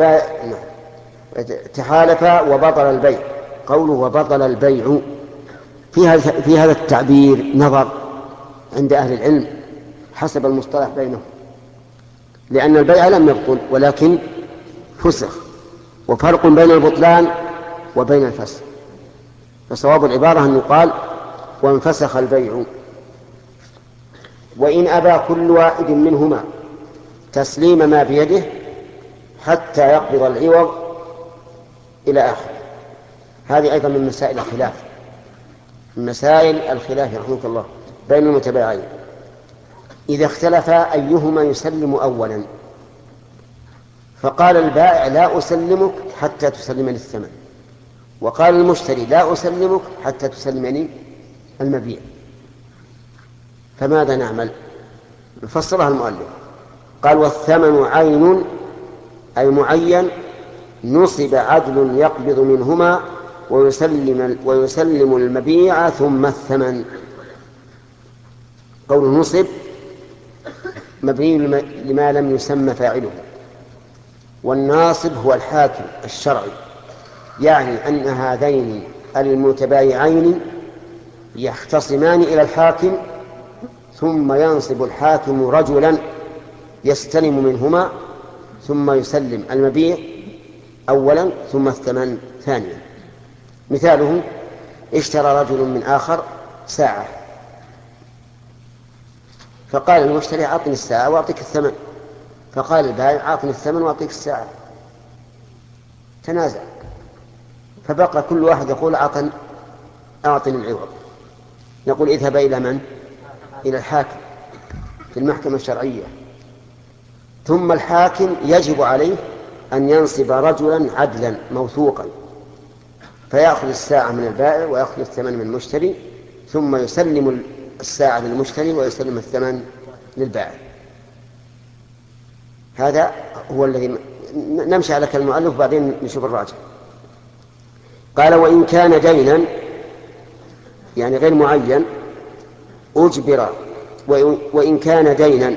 تحالف وبطل البيع. قوله وبطل البيع في هذا التعبير نظر عند أهل العلم حسب المصطلح بينهم، لأن البيع لم يبطل ولكن فسخ، وفرق بين البطلان وبين الفسخ. فصواب العبارة أن يقال وانفسخ البيع. وإن أبى كل واحد منهما تسليم ما بيده حتى يقبض العوض إلى آخر. هذه أيضا من مسائل الخلاف، من مسائل الخلاف رحمك الله بين المتبايعين. إذا اختلفا أيهما يسلم أولا، فقال البائع لا أسلمك حتى تسلمني الثمن، وقال المشتري لا أسلمك حتى تسلمني المبيع، فماذا نعمل؟ نفسرها المؤلف. قال والثمن عين أي معين نصب عدل يقبض منهما ويسلم, ويسلم المبيع ثم الثمن. قول نصب مبني لما لم يسمى فاعله، والناصب هو الحاكم الشرعي، يعني أن هذين المتبايعين يختصمان إلى الحاكم، ثم ينصب الحاكم رجلا يستلم منهما ثم يسلم المبيع أولا ثم الثمن ثانيا. مثاله اشترى رجل من آخر ساعة، فقال المشتري أعطني الساعة وأعطيك الثمن، فقال البائع أعطني الثمن وأعطيك الساعة. تنازع، فبقى كل واحد يقول أعطني أعطني العوض. نقول اذهب إلى من؟ إلى الحاكم في المحكمة الشرعية، ثم الحاكم يجب عليه أن ينصب رجلا عدلا موثوقا فيأخذ الساعة من البائع ويأخذ الثمن من المشتري، ثم يسلم الساعة للمشتري ويسلم الثمن للبائع. هذا هو الذي نمشي على كلام المؤلف وبعدين نشوف الراجع. قال وإن كان دينا يعني غير معين أجبر، وإن كان دينا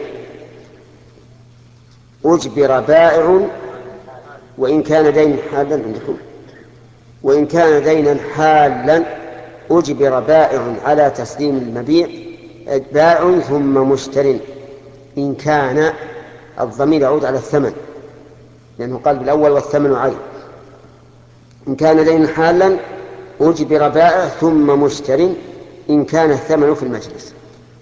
أجبر بائع، وإن كان دينا حالا عندكم وإن كان دينا حالا أجبر بائع على تسليم المبيع بائع ثم مشتر، إن كان الضمير يعود على الثمن لأنه قال بالأول والثمن عين. إن كان دينا حالا أجبر بائع ثم مشتر إن كان الثمن في المجلس.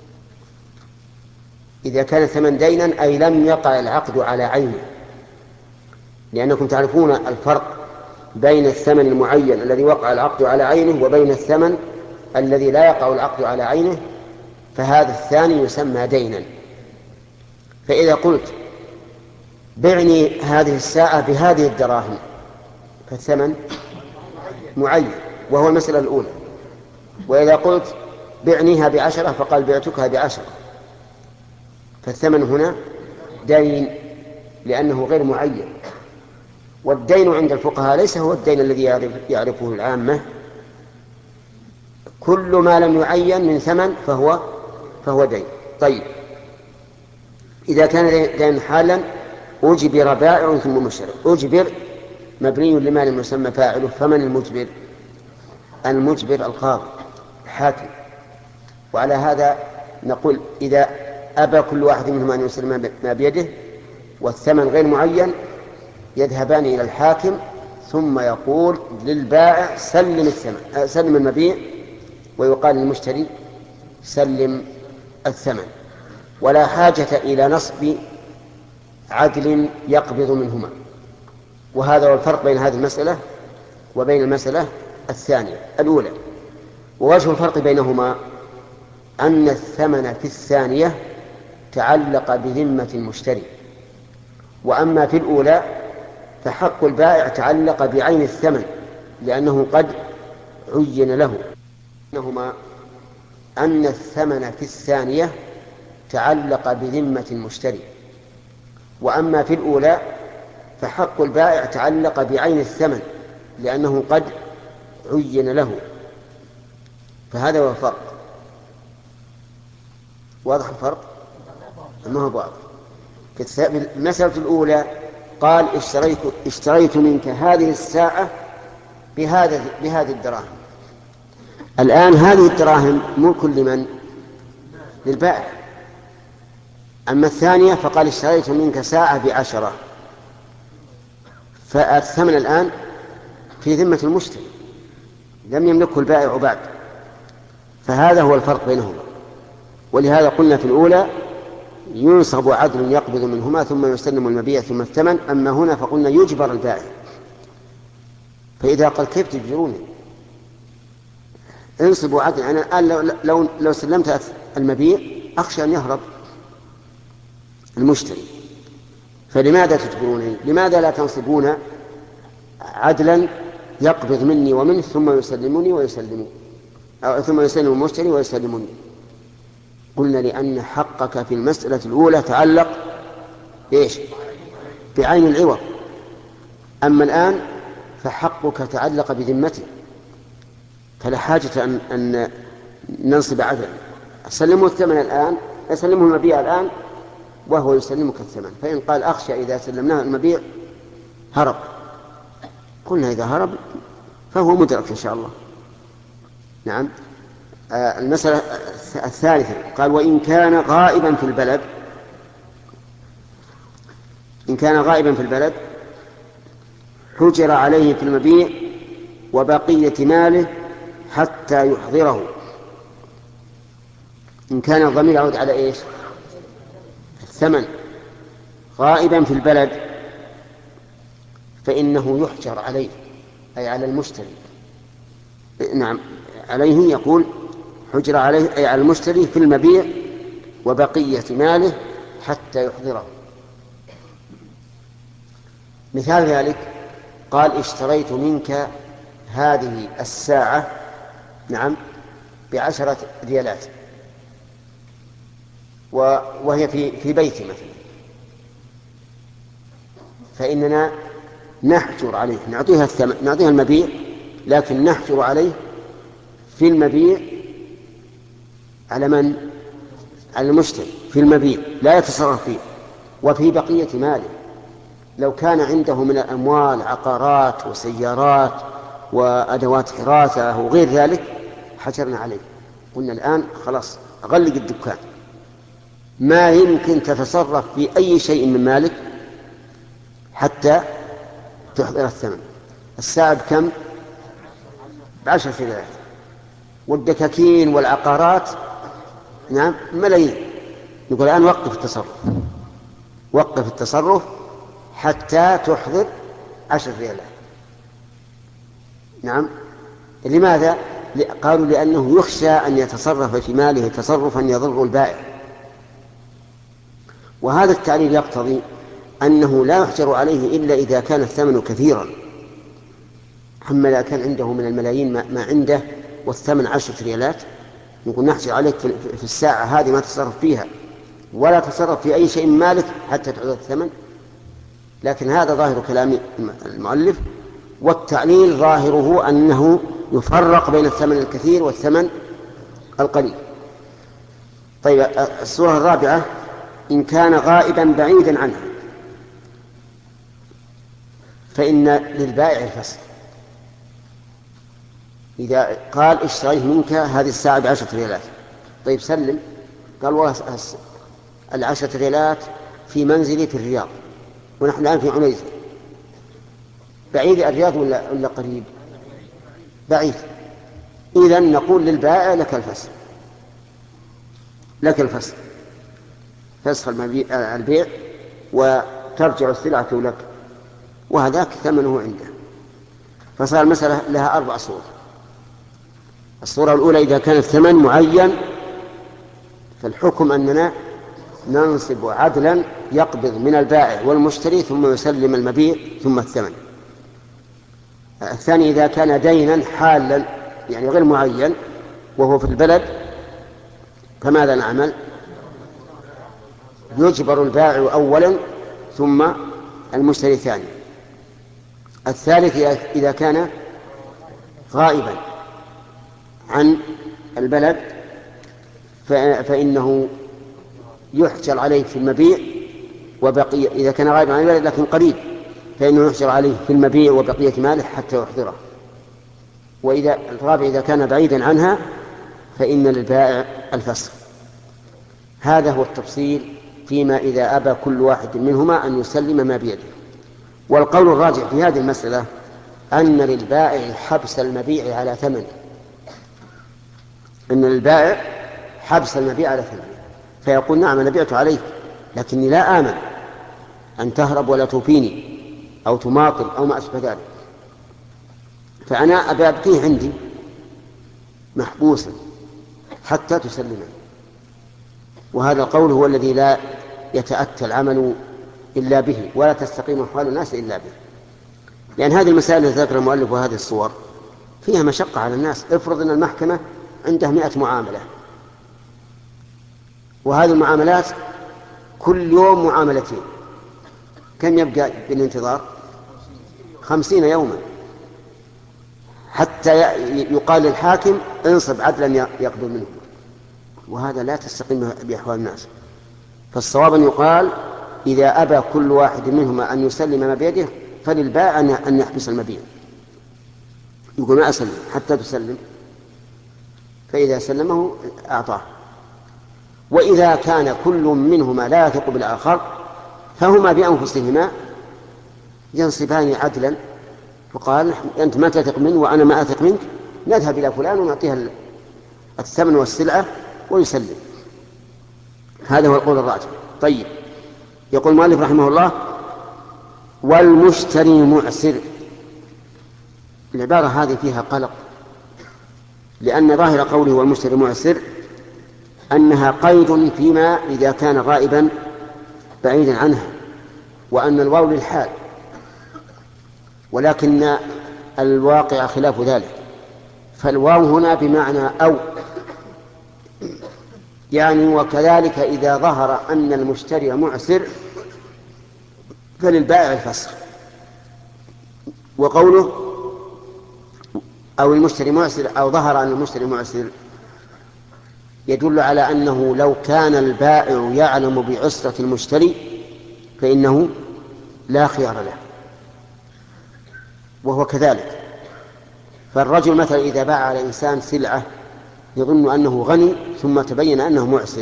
إذا كان الثمن دينا أي لم يقع العقد على عينه، لأنكم تعرفون الفرق بين الثمن المعين الذي وقع العقد على عينه وبين الثمن الذي لا يقع العقد على عينه، فهذا الثاني يسمى دينا. فإذا قلت بعني هذه الساعة بهذه الدراهم فالثمن معين وهو المسألة الأولى، وإذا قلت بعنيها بعشرة فقال بعتكها بعشرة فالثمن هنا دين لأنه غير معين. والدين عند الفقهاء ليس هو الدين الذي يعرف يعرفه العامة، كل ما لم يعين من ثمن فهو فهو دين. طيب إذا كان دين حالا أجبر بائع ثم مشتري. أجبر مبني لما لم يسمى فاعله، فمن المجبر؟ المجبر القاضي الحاكم وعلى هذا نقول إذا أبى كل واحد منهم أن يسلم ما بيده والثمن غير معين يذهبان إلى الحاكم ثم يقول للبائع سلم الثمن سلم المبيع، ويقال للمشتري سلم الثمن، ولا حاجة إلى نصب عدل يقبض منهما. وهذا هو الفرق بين هذه المسألة وبين المسألة الثانية الأولى. ووجه الفرق بينهما أن الثمن في الثانية تعلق بذمة المشتري، وأما في الأولى فحق البائع تعلق بعين الثمن لأنه قد عين له. بينهما أن الثمن في الثانية تعلق بذمة المشتري، وأما في الأولى فحق البائع تعلق بعين الثمن لأنه قد عين له. فهذا هو الفرق. واضح الفرق؟ ما هو واضح. في المسألة الأولى قال اشتريت, اشتريت منك هذه الساعة بهذا بهذه الدراهم. الآن هذه الدراهم ملك لمن؟ للبائع. أما الثانية فقال اشتريت منك ساعة بعشرة، فالثمن الآن في ذمة المشتري لم يملكه البائع بعد. فهذا هو الفرق بينهما. ولهذا قلنا في الأولى ينصب عدل يقبض منهما ثم يسلم المبيع ثم الثمن. أما هنا فقلنا يجبر البائع. فإذا قال كيف تجبروني؟ انصبوا عدل. أنا الآن لو, لو, لو سلمت المبيع أخشى أن يهرب المشتري، فلماذا تجبروني؟ لماذا لا تنصبون عدلا يقبض مني ومنه ثم يسلمني ويسلمني أو ثم يسلم المشتري ويسلمني؟ قلنا لأن حقك في المسألة الأولى تعلق إيش؟ بعين العوض. أما الآن فحقك تعلق بذمته، فلا حاجة أن, أن ننصب عدلا. سلمه الثمن الآن، يسلمه المبيع الآن وهو يسلمك الثمن. فإن قال أخشى إذا سلمناه المبيع هرب، قلنا إذا هرب فهو مدرك إن شاء الله. نعم. آه المسألة الثالثة قال وإن كان غائبا في البلد، إن كان غائبا في البلد حجر عليه في المبيع وبقية ماله حتى يحضره. إن كان الضمير يعود على إيش؟ الثمن. غائبا في البلد فإنه يحجر عليه، أي على المشتري. نعم عليه، يقول حجر عليه أي على المشتري في المبيع وبقية ماله حتى يحضره. مثال ذلك قال اشتريت منك هذه الساعة نعم بعشرة ريالات وهي في في بيتي مثلا، فإننا نحجر عليه، نعطيها الثمن، نعطيها المبيع، لكن نحجر عليه في المبيع على من؟ على المشتري في المبيع، لا يتصرف فيه. وفي بقية ماله لو كان عنده من الأموال عقارات وسيارات وأدوات حراسة وغير ذلك حجرنا عليه. قلنا الآن خلاص غلق الدكان، ما يمكن تتصرف في أي شيء من مالك حتى تحضر الثمن. الساعة بكم؟ بعشر ريالات، والدكاكين والعقارات نعم ملايين. نقول الآن وقف التصرف، وقف التصرف حتى تحضر عشر ريالات. نعم. لماذا؟ قالوا لأنه يخشى أن يتصرف في ماله تصرفا يضر البائع. وهذا التعليل يقتضي أنه لا يحجر عليه إلا إذا كان الثمن كثيرا. أما لا كان عنده من الملايين ما عنده والثمن عشرة ريالات نقول نحجر عليك في الساعة هذه ما تصرف فيها ولا تصرف في أي شيء من مالك حتى تعود الثمن. لكن هذا ظاهر كلام المؤلف، والتعليل ظاهره أنه يفرق بين الثمن الكثير والثمن القليل. طيب الصورة الرابعة إن كان غائبا بعيدا عنه فإن للبائع الفسخ. إذا قال اشتريت منك هذه الساعة بعشرة ريالات طيب سلم. قال والله العشرة ريالات في منزلي في الرياض ونحن الآن في عنيزة. بعيد الرياض ولا, ولا قريب؟ بعيد. إذن نقول للبائع لك الفسخ، لك الفسخ، فسخ البيع وترجع السلعة لك، وهذاك ثمنه عنده. فصار المسألة لها أربع صور. الصورة الأولى إذا كان الثمن معين فالحكم أننا ننصب عدلا يقبض من البائع والمشتري ثم يسلم المبيع ثم الثمن. الثاني إذا كان دينا حالا يعني غير معين وهو في البلد فماذا نعمل؟ يجبر البائع أولا ثم المشتري ثاني. الثالث إذا كان غائبا عن البلد فإنه يحجر عليه في المبيع وبقية، إذا كان غائبا عن البلد لكن قريب فإنه يحجر عليه في المبيع وبقية ماله حتى يحضره. وإذا الرابع إذا كان بعيدا عنها فإن للبائع الفسخ. هذا هو التفصيل فيما إذا أبى كل واحد منهما أن يسلم ما بيده. والقول الراجع في هذه المسألة أن للبائع حبس المبيع على ثمنه، أن للبائع حبس المبيع على ثمنه، فيقول نعم أنا بعت عليك لكني لا آمن أن تهرب ولا توفيني أو تماطل أو ما أشبه ذلك، فأنا أبي أبقيه عندي محبوسا حتى تسلمه. وهذا القول هو الذي لا يتأتى العمل إلا به ولا تستقيم أحوال الناس إلا به، لأن هذه المسائل التي ذكر المؤلف وهذه الصور فيها مشقة على الناس. افرض أن المحكمة عندها مئة معاملة، وهذه المعاملات كل يوم معاملتين، كم يبقى بالانتظار؟ خمسين يوما حتى يقال للحاكم انصب عدلا يقبل منه، وهذا لا تستقيم بأحوال الناس. فالصواب أن يقال إذا أبى كل واحد منهما أن يسلم ما بيده فللبائع أن يحبس المبيع، يقول ما أسلم حتى تسلم، فإذا سلمه أعطاه. وإذا كان كل منهما لا يثق بالآخر فهما بأنفسهما ينصبان عدلا، فقال أنت ما تثق مني وأنا ما أثق منك، نذهب إلى فلان ونعطيها الثمن والسلعة ويسلم. هذا هو القول الراجح. طيب، يقول المؤلف رحمه الله والمشتري معسر. العبارة هذه فيها قلق، لأن ظاهر قوله والمشتري معسر أنها قيد فيما إذا كان غائبا بعيدا عنها، وأن الواو للحال، ولكن الواقع خلاف ذلك. فالواو هنا بمعنى أو، يعني وكذلك إذا ظهر أن المشتري معسر فللبائع الفسخ. وقوله أو المشتري معسر أو ظهر أن المشتري معسر يدل على أنه لو كان البائع يعلم بعسرة المشتري فإنه لا خيار له، وهو كذلك. فالرجل مثلا إذا باع على إنسان سلعة يظن أنه غني ثم تبين أنه معسر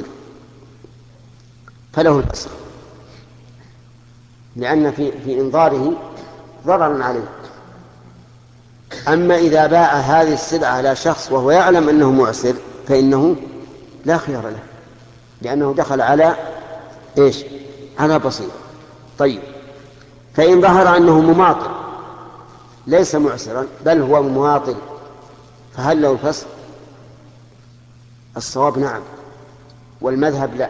فله الفسخ، لأن في, في إنظاره ضررا عليه. أما إذا باع هذه السلعة على شخص وهو يعلم أنه معسر فإنه لا خيار له، لأنه دخل على إيش؟ على بصيرة. طيب، فإن ظهر أنه مماطل ليس معسرا بل هو مماطل فهل له الفسخ؟ الصواب نعم، والمذهب لا.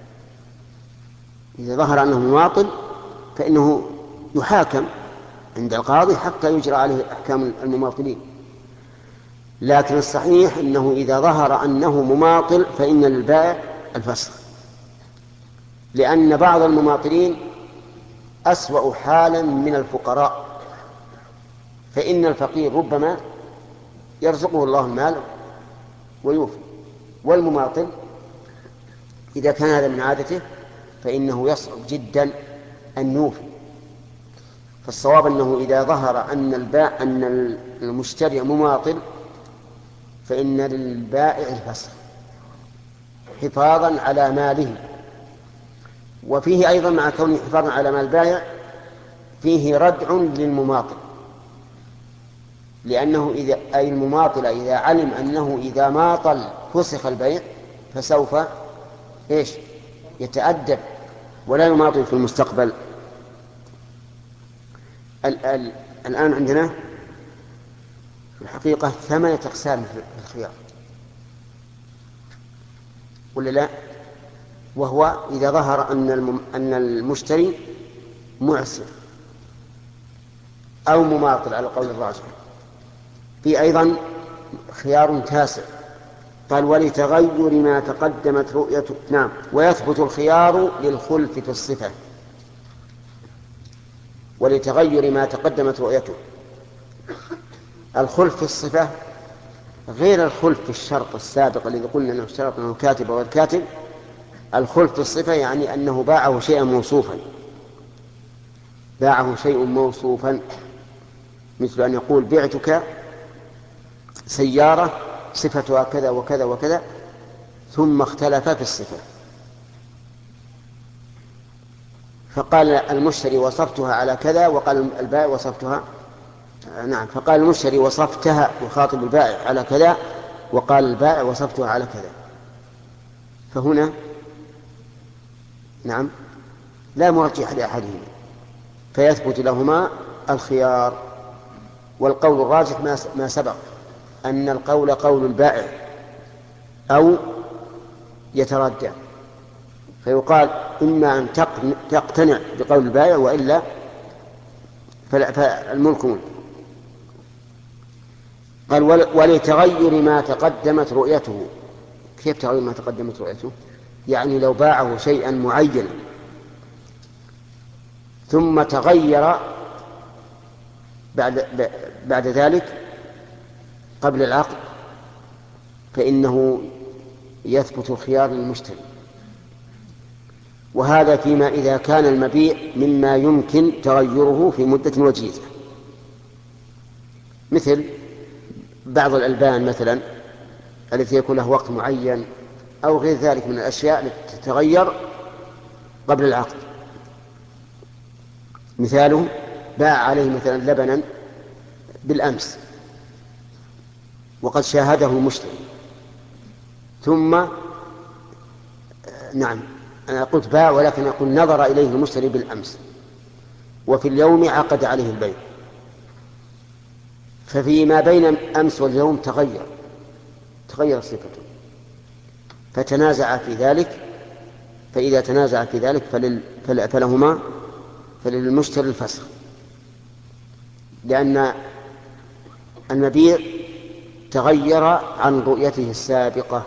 إذا ظهر أنه مماطل فإنه يحاكم عند القاضي حتى يجرى عليه أحكام المماطلين. لكن الصحيح أنه إذا ظهر أنه مماطل فإن للبائع الفسخ، لأن بعض المماطلين أسوأ حالا من الفقراء. فإن الفقير ربما يرزقه الله المال ويوفي، والمماطل إذا كان هذا من عادته فإنه يصعب جدا أن يوفي. فالصواب أنه إذا ظهر أن الباء أن المشتري مماطل فإن للبائع الفسخ، حفاظا على ماله. وفيه أيضا مع كونه حفاظا على مال البائع فيه ردع للمماطل، لأنه إذا أي المماطل إذا علم أنه إذا ماطل فسخ البيع فسوف إيش يتأدب ولا يماطل في المستقبل. ال ال الآن عندنا في الحقيقة ثمانية أقسام في الخيار ولا لا؟ وهو إذا ظهر أن الم أن المشتري معسر أو مماطل على القول الراجح. في أيضا خيار تاسع قال ولتغير ما تقدمت رؤيته. نعم. ويثبت الخيار للخلف في الصفة، ولتغير ما تقدمت رؤيته. الخلف في الصفة غير الخلف في الشرط السابق الذي قلنا أنه اشترط أنه كاتب أو الكاتب. الخلف في الصفة يعني أنه باعه شيئا موصوفا، باعه شيء موصوفا، مثل أن يقول بعتك سيارة صفتها كذا وكذا وكذا، ثم اختلف في الصفة، فقال المشتري وصفتها على كذا وقال البائع وصفتها نعم فقال المشتري وصفتها يخاطب البائع على كذا وقال البائع وصفتها على كذا، فهنا نعم لا مرجح لأحدهما فيثبت لهما الخيار. والقول الراجح ما سبق أن القول قول البائع أو يتردى، فيقال إما أن تقتنع بقول البائع وإلا فالملك ملك. قال ولتغير ما تقدمت رؤيته. كيف تغير ما تقدمت رؤيته؟ يعني لو باعه شيئا معينا ثم تغير بعد, بعد ذلك قبل العقد فإنه يثبت الخيار للمشتري. وهذا فيما إذا كان المبيع مما يمكن تغيره في مدة وجيزة، مثل بعض الألبان مثلا التي يكون له وقت معين أو غير ذلك من الأشياء التي تتغير قبل العقد. مثاله باع عليه مثلا لبنا بالأمس وقد شاهده المشتري، ثم نعم أنا قلت باع ولكن أقول نظر إليه المشتري بالأمس وفي اليوم عقد عليه البيع، ففيما بين أمس واليوم تغير تغير صفته فتنازع في ذلك. فإذا تنازع في ذلك فلل فلهما فللمشتري الفسخ، لأن المبيع تغير عن رؤيته السابقة،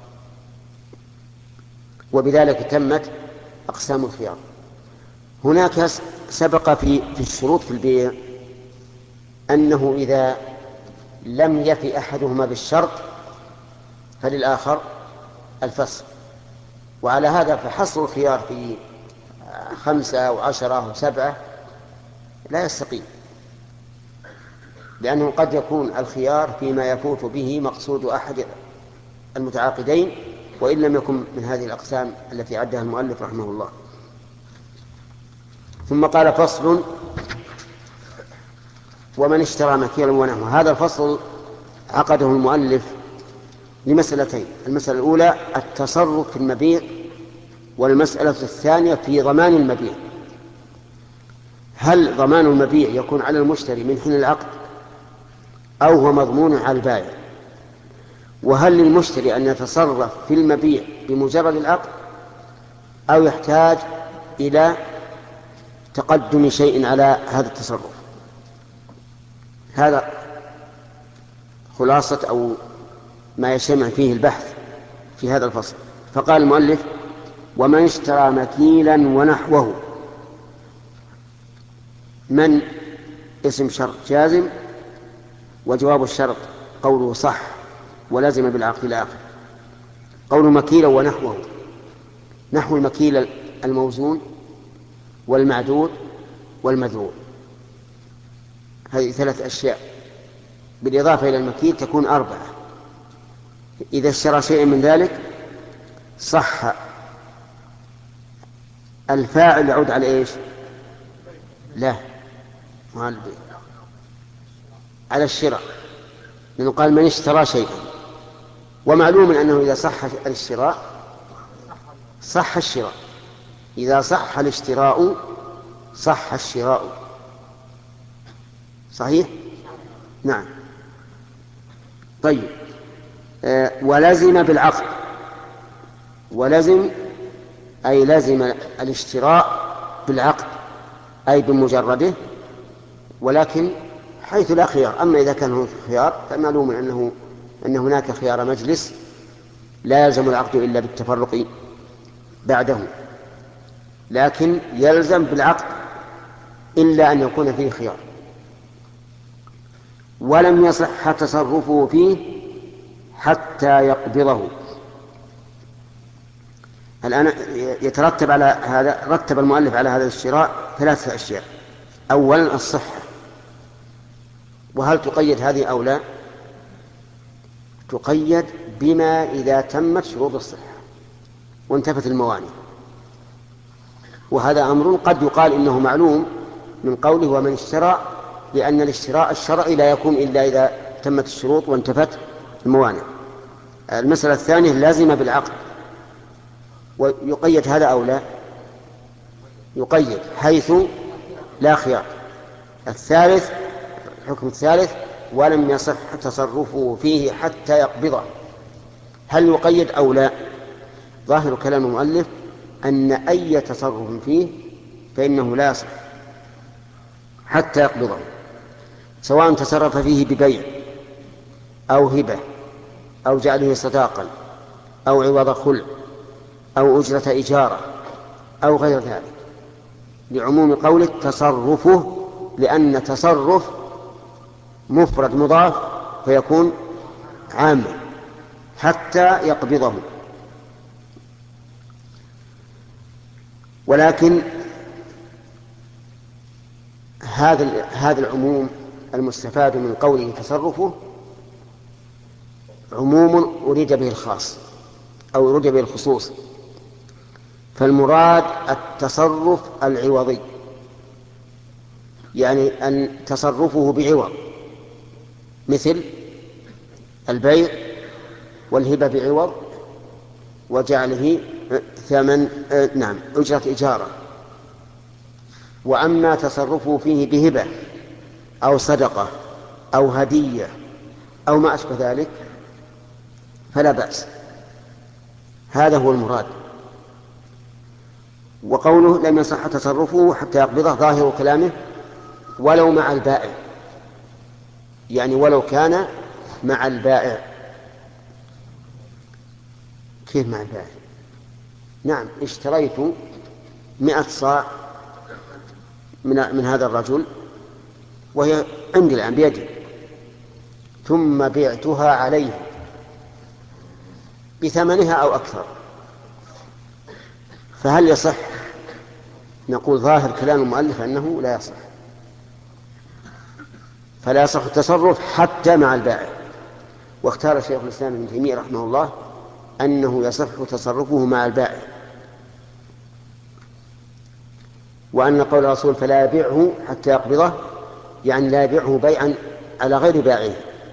وبذلك تمت أقسام الخيار. هناك سبق في في الشروط في البيع أنه إذا لم يفي أحدهما بالشرط فللآخر الفسخ، وعلى هذا فحصر الخيار في خمسة أو عشرة أو سبعة لا يستقيم، لأنه قد يكون الخيار فيما يفوت به مقصود أحد المتعاقدين وإن لم يكن من هذه الأقسام التي عدها المؤلف رحمه الله. ثم قال فصل ومن اشترى مكيلا ونحوه. هذا الفصل عقده المؤلف لمسألتين: المسألة الأولى التصرف في المبيع، والمسألة الثانية في ضمان المبيع. هل ضمان المبيع يكون على المشتري من حين العقد أو هو مضمون على البائع؟ وهل للمشتري أن يتصرف في المبيع بمجرد العقد أو يحتاج إلى تقدم شيء على هذا التصرف؟ هذا خلاصة أو ما يجتمع فيه البحث في هذا الفصل. فقال المؤلف ومن اشترى مكيلا ونحوه. من اسم شرط جازم، وجواب الشرط قوله صح ولازم بالعقد الآخر. قول مكيلا ونحوه، نحو المكيل الموزون والمعدود والمذروع، هذه ثلاث أشياء بالإضافة إلى المكيل تكون أربعة. إذا اشترى شيئا من ذلك صح الفاعل يعود على إيش؟ لا، على الشراء، لأنه قال من اشترى شيئا، ومعلوم أنه إذا صح الاشتراء صح الشراء، إذا صح الاشتراء صح الشراء. صحيح؟ نعم. طيب، آه ولزم بالعقد، ولزم أي لزم الاشتراء بالعقد أي بمجرده، ولكن حيث لا خيار. أما إذا كان هناك خيار فمعلوم أنه أن هناك خيار مجلس لا يلزم العقد إلا بالتفرق بعده، لكن يلزم بالعقد إلا أن يكون فيه خيار. ولم يصح تصرفه فيه حتى يقبضه. الآن يترتب على هذا، رتب المؤلف على هذا الشراء ثلاثة أشياء. أولا الصحة، وهل تقيد هذه أو لا؟ تقيد بما إذا تمت شروط الصحة وانتفت الموانع، وهذا أمر قد يقال إنه معلوم من قوله ومن اشترى، لأن الاشتراء الشرعي لا يكون إلا إذا تمت الشروط وانتفت الموانع. المسألة الثانية لازمة بالعقد، ويقيد هذا أو لا؟ يقيد حيث لا خيار. الثالث، الحكم الثالث ولم يصح تصرفه فيه حتى يقبضه. هل يقيد أو لا؟ ظاهر كلام المؤلف أن أي تصرف فيه فإنه لا يصح حتى يقبضه، سواء تصرف فيه ببيع أو هبة أو جعله صداقا أو عوض خلع أو أجرة إجارة أو غير ذلك، لعموم قوله تصرفه، لأن تصرف مفرد مضاف فيكون عاما حتى يقبضه. ولكن هذا هذا العموم المستفاد من قوله تصرفه عموم أريد به الخاص أو أريد به الخصوص، فالمراد التصرف العوضي، يعني أن تصرفه بعوض، مثل البيع والهبة بعوض وجعله ثمن نعم أجرة إجارة. وأما تصرفه فيه بهبة أو صدقة أو هدية أو ما أشبه ذلك فلا بأس، هذا هو المراد. وقوله لم يصح تصرفه حتى يقبضه ظاهر كلامه ولو مع البائع، يعني ولو كان مع البائع. كيف مع البائع؟ نعم، اشتريت مئة صاع من, من هذا الرجل وهي عندي الآن بيدي، ثم بعتها عليه بثمنها أو أكثر، فهل يصح؟ نقول ظاهر كلام المؤلف أنه لا يصح، فلا يصح التصرف حتى مع البائع. واختار شيخ الإسلام ابن تيمية رحمه الله أنه يصح تصرفه مع البائع، وأن قول الرسول فلا يبيعه حتى يقبضه يعني لا يبيعه بيعا على غير بائعه.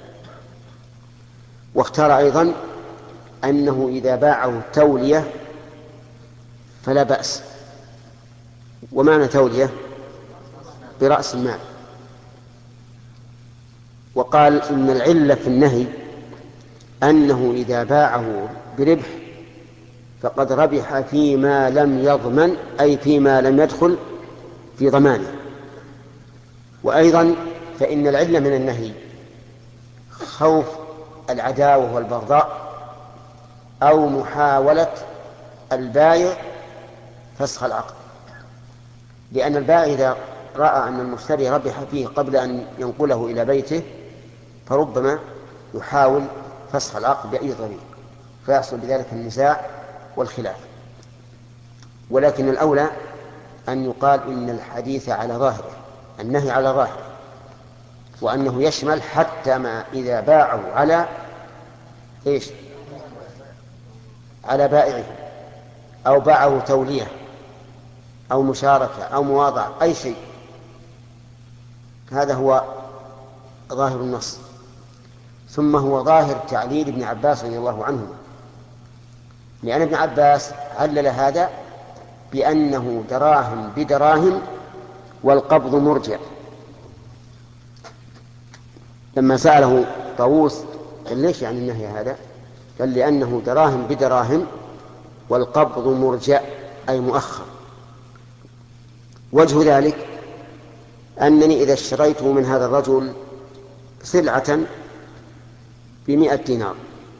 واختار أيضا أنه إذا باعه تولية فلا بأس. ومعنى تولية برأس المال. وقال إن العلة في النهي أنه إذا باعه بربح فقد ربح فيما لم يضمن، أي فيما لم يدخل في ضمانه. وأيضا فإن العلة من النهي خوف العداوة والبغضاء أو محاولة البائع فسخ العقد، لأن البائع إذا رأى أن المشتري ربح فيه قبل أن ينقله إلى بيته فربما يحاول فسخ العقد بأي طريق فيحصل بذلك النزاع والخلاف. ولكن الأولى أن يقال إن الحديث على ظاهره، النهي على ظاهره، وأنه يشمل حتى ما إذا باعوا على إيش؟ على بائعه أو باعه تولية أو مشاركة أو مواضعة أي شيء، هذا هو ظاهر النص. ثم هو ظاهر تعليل ابن عباس رضي الله عنه، لأن ابن عباس علل هذا بأنه دراهم بدراهم والقبض مرجع. لما سأله طاووس قال ليش يعني النهي هذا؟ قال لأنه دراهم بدراهم والقبض مرجع أي مؤخر. وجه ذلك أنني إذا اشتريت من هذا الرجل سلعة بمئة دينار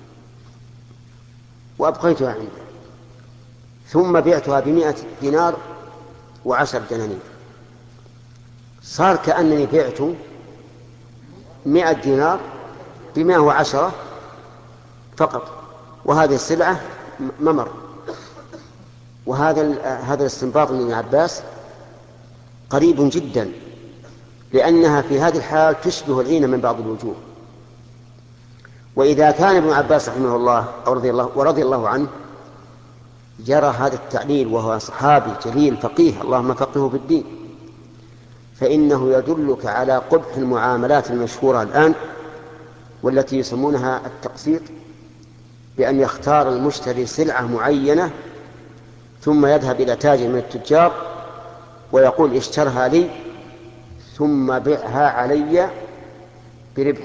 وأبقيتها عنده، ثم بعتها بمئة دينار وعشر دنانير، صار كأنني بعت مئة دينار بمئة وعشرة فقط، وهذه السلعة ممر. وهذا هذا الاستنباط من ابن عباس قريب جدا، لأنها في هذه الحال تشبه العين من بعض الوجوه. وإذا كان ابن عباس رحمه الله أو رضي الله ورضي الله عنه جرى هذا التعليل وهو صحابي جليل فقيه اللهم فقهه في الدين، فإنه يدلك على قبح المعاملات المشهورة الآن والتي يسمونها التقسيط، بأن يختار المشتري سلعة معينة ثم يذهب إلى تاجر من التجار ويقول اشترها لي ثم بيعها علي بربح.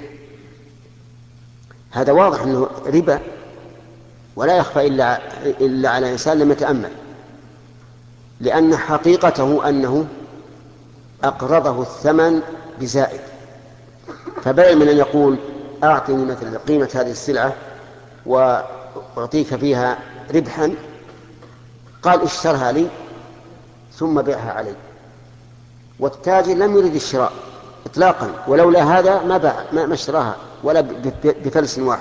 هذا واضح أنه ربا ولا يخفى إلا, إلا على إنسان لم يتأمل، لأن حقيقته أنه أقرضه الثمن بزائد. فبدل من أن يقول أعطني مثل قيمة هذه السلعة وأعطيك فيها ربحا، قال اشترها لي ثم بيعها علي، والتاجر لم يرد الشراء إطلاقا، ولولا هذا ما باع ما اشتراها ولا بفلس واحد.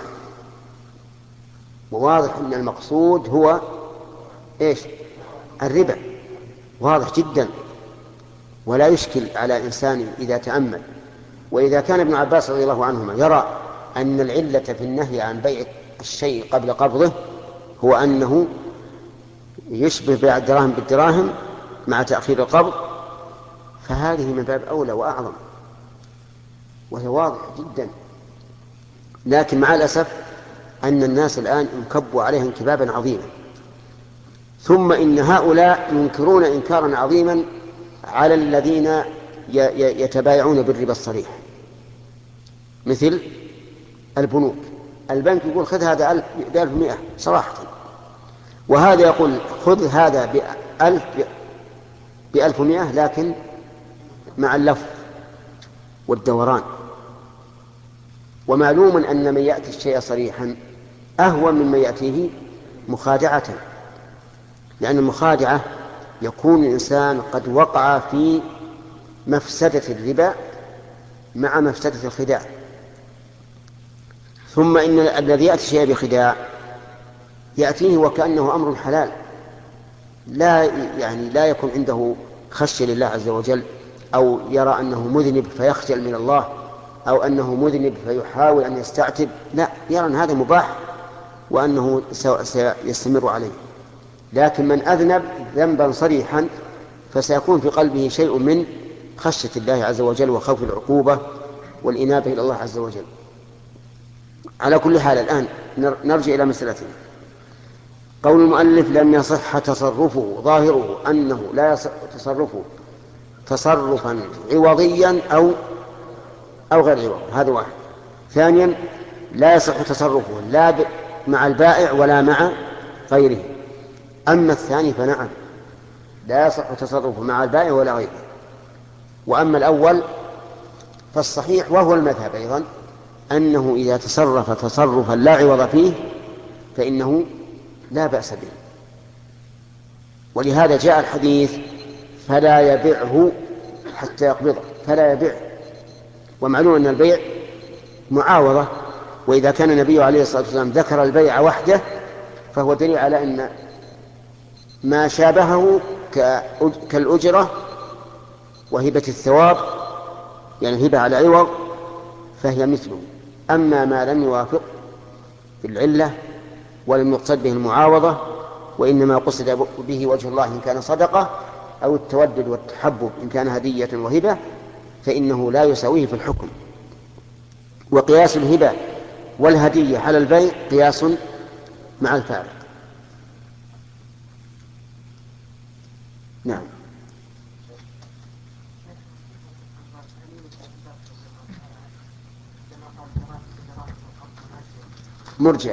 وواضح أن المقصود هو إيش؟ الربا، واضح جدا ولا يشكل على إنسان إذا تأمل. وإذا كان ابن عباس رضي الله عنهما يرى أن العلة في النهي عن بيع الشيء قبل قبضه هو أنه يشبه بيع الدراهم بالدراهم مع تأخير القبض، فهذه من باب أولى وأعظم، وهي واضح جدا. لكن مع الأسف أن الناس الآن انكبوا عليها انكبابا عظيما، ثم إن هؤلاء ينكرون إنكارا عظيما على الذين يتبايعون بالربا الصريح، مثل البنوك. البنك يقول خذ هذا بألف مئة صراحة، وهذا يقول خذ هذا بألف بألف مئة، لكن مع اللف والدوران. ومعلوم أن من يأتي الشيء صريحا أهون ممن يأتيه مخادعة، لأن المخادعة يكون الإنسان قد وقع في مفسدة الربا مع مفسدة الخداع. ثم إن الذي يأتي شيء بخداع يأتيه وكأنه أمر حلال، لا يعني لا يكون عنده خشية لله عز وجل، أو يرى أنه مذنب فيخجل من الله، أو أنه مذنب فيحاول أن يستعتب، لا، يرى أن هذا مباح وأنه سيستمر عليه. لكن من أذنب ذنبا صريحا فسيكون في قلبه شيء من خشية الله عز وجل وخوف العقوبة والإنابة إلى الله عز وجل. على كل حال الآن نرجع إلى مسألتنا. قول المؤلف لم يصح تصرفه، ظاهره أنه لا يصح تصرفه تصرفا عوضيا أو أو غير عوض، هذا واحد. ثانيا لا يصح تصرفه لا مع البائع ولا مع غيره. أما الثاني فنعم لا يصح تصرفه مع البائع ولا غيره. وأما الأول فالصحيح وهو المذهب أيضا أنه إذا تصرف تصرفا لا عوض فيه فإنه لا بأس به. ولهذا جاء الحديث فلا يبيعه حتى يقبضه، فلا يبيع. ومعلوم أن البيع معاوضة، وإذا كان النبي عليه الصلاة والسلام ذكر البيع وحده فهو دليل على أن ما شابهه كالأجرة وهبة الثواب، يعني هبة على عوض، فهي مثله. أما ما لم يوافق في العلة ولم يقصد به المعاوضة، وإنما قصد به وجه الله إن كان صدقة، أو التودد والتحبب إن كان هدية وهبة، فإنه لا يساويه في الحكم. وقياس الهبة والهدية على البيع قياس مع الفارق. نعم. مرجع.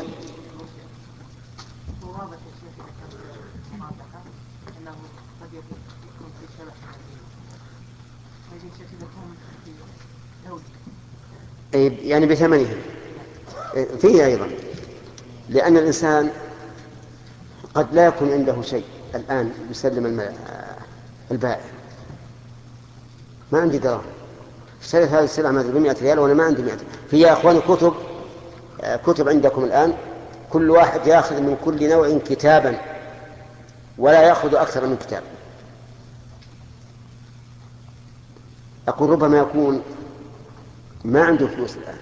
يعني بثمنها فيه أيضا، لأن الإنسان قد لا يكون عنده شيء الآن يسلم البائع، ما عندي دراهم، اشتريت هذه السلعة مثلا بمئة ريال وأنا ما عندي مئة. في يا أخواني كتب كتب عندكم الآن كل واحد يأخذ من كل نوع كتابا ولا يأخذ أكثر من كتاب. أقول ربما يكون ما عنده فلوس الآن،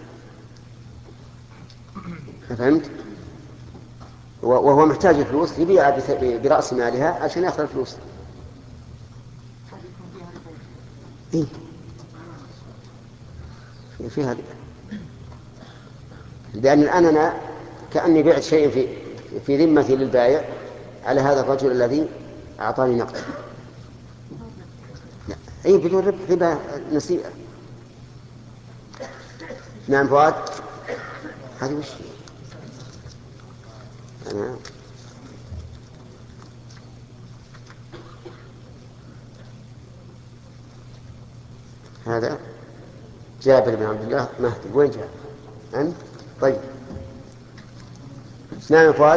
فهمت؟ وهو محتاج الفلوس يبيع برأس مالها عشان يأخذ الفلوس. إيه؟ فيها، لأن الآن أنا كأني بعت شيء في في ذمتي للبائع على هذا الرجل الذي أعطاني نقد. أي بدون ربح، ربا نسيئة. نعم فؤاد، هذه وش أنا هذا جابر بن عبد الله مهدي. وين جابر؟ أنت؟ طيب نعم فؤاد.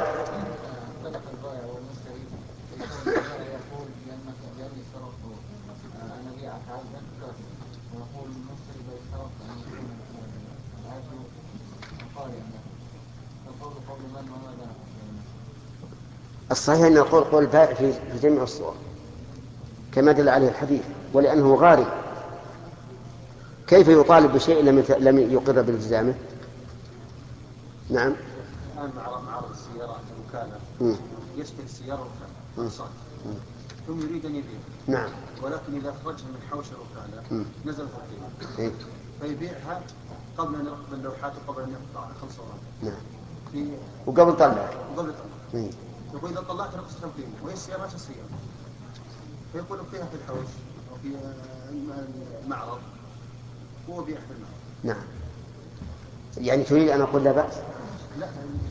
الصحيح أن يقول قول البائع في جميع الصور كما دل عليه الحديث، ولأنه غارم كيف يطالب بشيء لم يقر بالتزامه؟ نعم. الآن معرض السيارات الوكالة يشتري السيارة وكالة ثم يريد أن يبيع. نعم. ولكن إذا خرجها من حوش الوكالة نزل القيمة فيبيعها قبل أن يقبل اللوحات وقبل أن يقطع خمسة ورقة. نعم. في وقبل طلع. وقبل طلع. يقول إذا طلعت نقصت القيمة وهي السيارة نفس السيارة، فيقول فيها في الحوش أو في المعرض هو بيع في المعرض. نعم. يعني تريد أن أقول لا بأس؟ لا.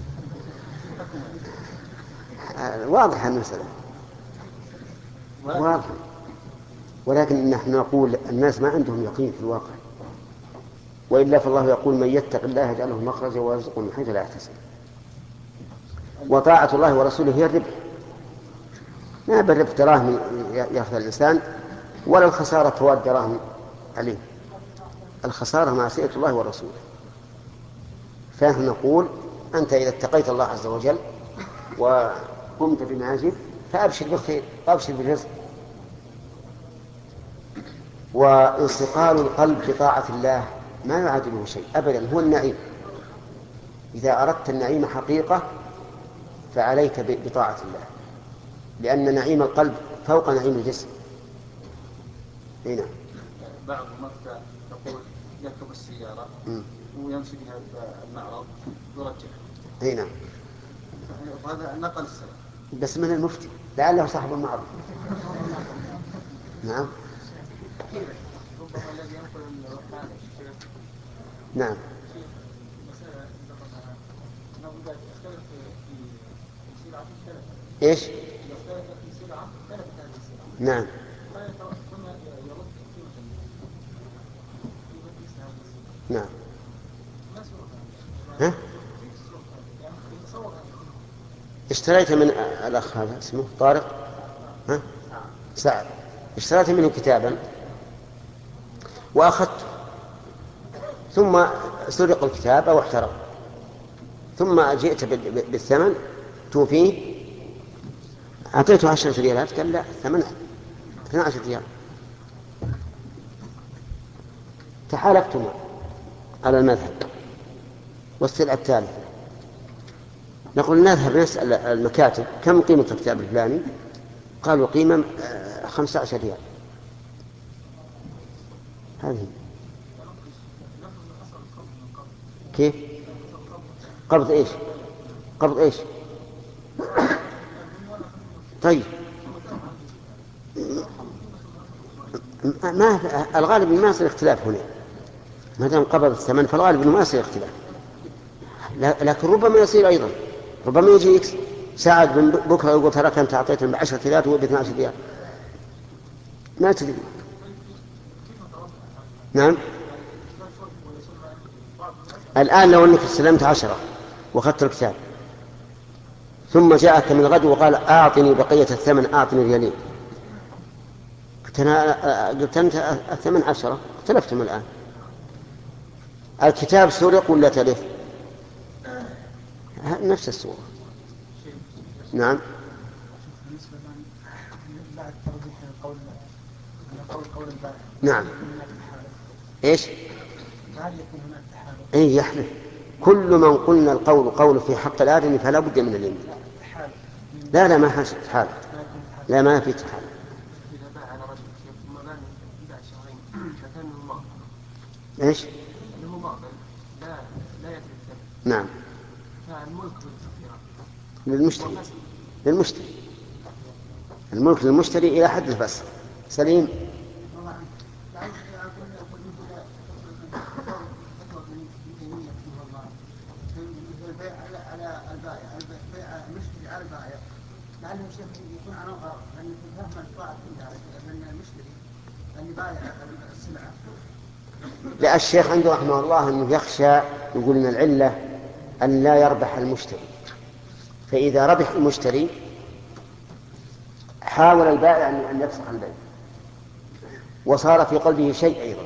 واضح المسألة واضح، ولكن نحن نقول الناس ما عندهم يقين في الواقع، وإلا فالله يقول من يتق الله يجعله مخرجا ويرزقه من حيث لا يحتسب. وطاعة الله ورسوله هي الربح، ما بالربح دراهم يأخذ الإنسان ولا الخسارة فوات دراهم عليه، الخسارة معصية الله ورسوله. فنحن نقول أنت إذا اتقيت الله عز وجل وقمت بما يجب فأبشر بالخير وأبشر بالرزق. وانصقال القلب بطاعة الله ما يعادله شيء أبدا، هو النعيم. إذا أردت النعيم حقيقة فعليك بطاعة الله، لأن نعيم القلب فوق نعيم الجسم. هنا بعض المرة تقول يركب السيارة ويمشي بها المعرض ويرجعها. هنا وهذا نقل السلام بس من المفتي لعله صاحب المعرض. نعم. نعم. ايش؟ نعم. نعم. ها؟ اشتريت من الأخ هذا اسمه طارق، ها؟ سعد، اشتريت منه كتابا وأخذته ثم سرق الكتاب أو احترق، ثم جئت بالثمن توفيه، أعطيته عشرة ريالات قال لا ثمن اثنى عشر ريال. تحالفتما على المذهب. والسلعة الثالثة نقول نذهب نسأل المكاتب كم قيمة الكتاب الفلاني؟ قالوا قيمة خمسة عشر ريال. هذه كيف؟ قبض ايش؟ قبض ايش؟ طيب ما الغالب ما يصير اختلاف هنا، ما دام قبض الثمن فالغالب انه ما يصير اختلاف، لكن ربما يصير ايضا، ربما يجي ساعد من بكره يقول تراك انت اعطيتهم بعشرة ريال وهو باثنى عشر ريال، ما تدري. نعم. الآن لو أنك استلمت عشرة وأخذت الكتاب ثم جاءك من الغد وقال أعطني بقية الثمن، أعطني ريالين، قلت أنا قلت أنت الثمن عشرة، اختلفتم الآن. الكتاب سرق ولا تلف؟ نفس الصورة. نعم. نعم. ايش؟ اي يحلف. كل من قلنا القول قول في حق الآدمي فلا بد من اليمين. لا لا ما حاجة حال، لا ما في حال. ايش؟ نعم. للمشتري، للمشتري الملك للمشتري إلى حد الفصل. سليم. لعله الشيخ يكون على غرض أن تفهم الطاعة من المشتري أن يبايع السلعة. لا، الشيخ عنده رحمه الله أنه يخشى، يقول إن العلة أن لا يربح المشتري، فإذا ربح المشتري حاول البائع أن يفسخ البيع وصار في قلبه شيء أيضا.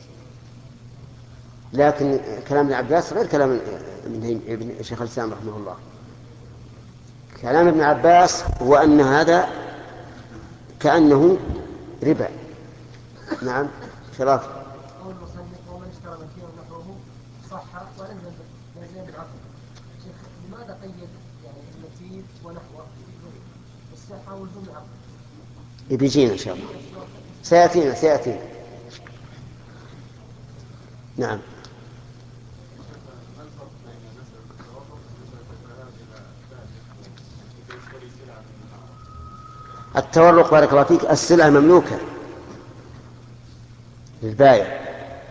لكن كلام ابن عباس غير كلام ابن الشيخ الإسلام رحمه الله. كلام ابن عباس هو أن هذا كأنه ربا. نعم. شراف. قول المصنف ومن اشترى مكيلا نحوه صح ولم يزيد العقد. شيخ لماذا قيد يعني المكيل ونحوه الصحة والزم العقد؟ بيجينا إن شاء الله، سيأتينا سيأتينا. نعم. التورق بارك الله فيك السلعة مملوكة للبائع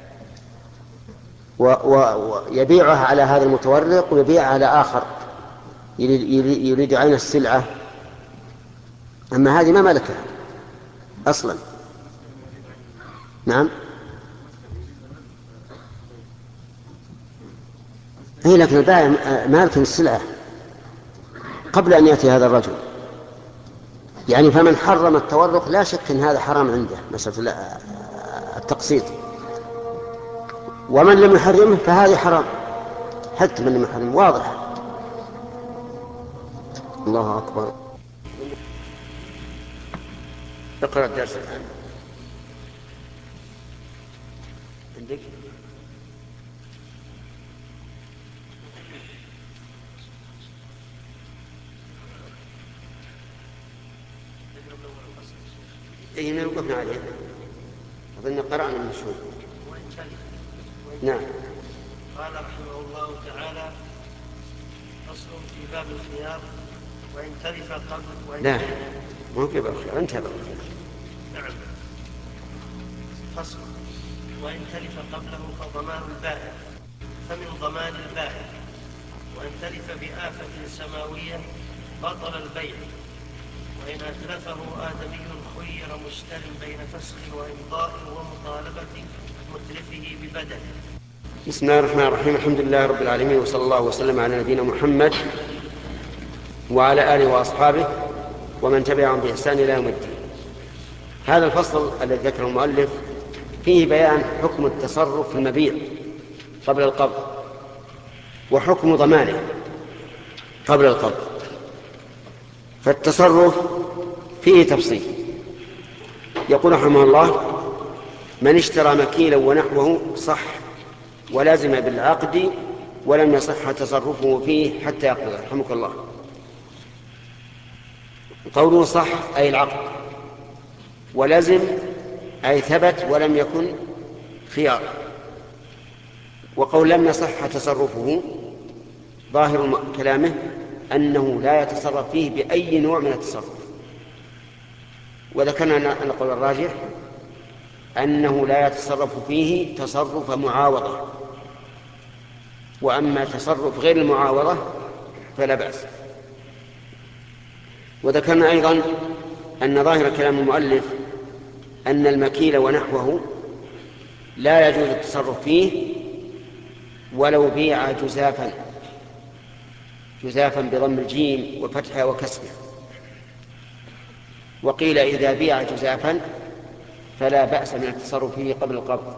ويبيعها على هذا المتورق ويبيعها على آخر يريد عين السلعة، أما هذه ما ملكها أصلا. نعم. هي لكن البائع مالك السلعة قبل أن يأتي هذا الرجل، يعني فمن حرم التورق لا شك أن هذا حرام عنده مسألة التقسيط، ومن لم يحرمه فهذه حرام حتى من لم يحرمه، واضح. الله أكبر. اقرأ الدرس الآن. عندك؟ إيه ما وقفنا عليه، أظن قرأنا من شوي. نعم. قال رحمه الله تعالى: فصل في باب الخيار وإن تلف قبل وإن لا مو في باب الخيار، انتهى باب الخيار. نعم. فصل وإن تلف قبله فضمان البائع، فمن ضمان البائع وإن تلف بآفة سماوية بطل البيع، وإن أتلفه آدمي خير مشتر بين فسخ وإمضاء ومطالبة متلفه ببدل. بسم الله الرحمن الرحيم. الحمد لله رب العالمين، وصلى الله وسلم على نبينا محمد وعلى آله وأصحابه ومن تبعهم بإحسان إلى يوم الدين. هذا الفصل الذي ذكره المؤلف فيه بيان حكم التصرف في المبيع قبل القبض وحكم ضمانه قبل القبض. فالتصرف فيه تفصيل. يقول رحمه الله: من اشترى مكيلا ونحوه صح ولازم بالعقد ولم يصح تصرفه فيه حتى يقبض. رحمك الله. قوله صح أي العقد، ولزم أي ثبت ولم يكن خيار. وقول لم يصح تصرفه ظاهر كلامه أنه لا يتصرف فيه بأي نوع من التصرف. وذكرنا أن القول الراجح أنه لا يتصرف فيه تصرف معاوضة، وأما تصرف غير المعاوضة فلا بأس. وذكرنا أيضا أن ظاهر كلام المؤلف أن المكيل ونحوه لا يجوز التصرف فيه ولو بيع جزافا، جزافا بضم الجيم وفتحها وكسرها. وقيل إذا بيع جزافا فلا بأس من التصرف فيه قبل القبض.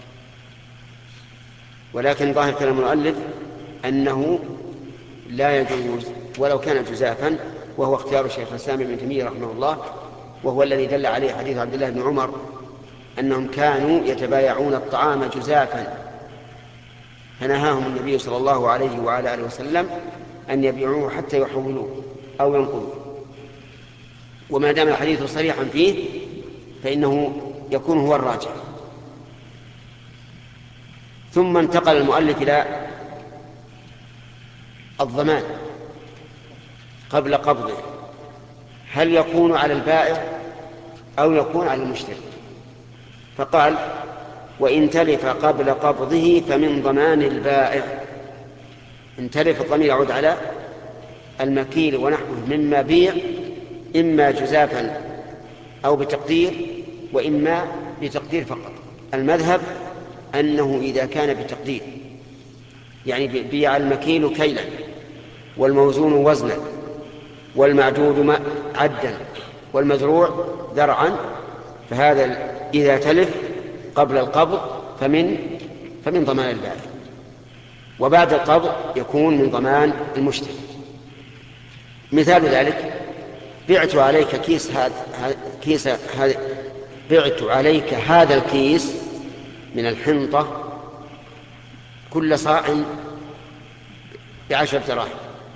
ولكن ظاهر كلام المؤلف أنه لا يجوز ولو كان جزافا، وهو اختيار شيخ الإسلام ابن تيمية رحمه الله، وهو الذي دل عليه حديث عبد الله بن عمر أنهم كانوا يتبايعون الطعام جزافا، فنهاهم النبي صلى الله عليه وعلى آله وسلم أن يبيعوه حتى يحولوه أو ينقلوه. وما دام الحديث صريحا فيه فإنه يكون هو الراجح. ثم انتقل المؤلف إلى الضمان قبل قبضه، هل يكون على البائع أو يكون على المشتري؟ فقال وإن تلف قبل قبضه فمن ضمان البائع. إن تلف الضمير يعود على المكيل ونحوه مما بيع، إما جزافا أو بتقدير وإما بتقدير فقط. المذهب أنه إذا كان بتقدير، يعني بيع المكيل كيلا والموزون وزنا والمعدود عدا والمزروع ذرعا، فهذا إذا تلف قبل القبض فمن فمن ضمان البائع، وبعد القبض يكون من ضمان المشتري. مثال ذلك بعت عليك كيس هذا كيس هذا بعت عليك هذا الكيس من الحنطة كل صاع بعشرة دراهم،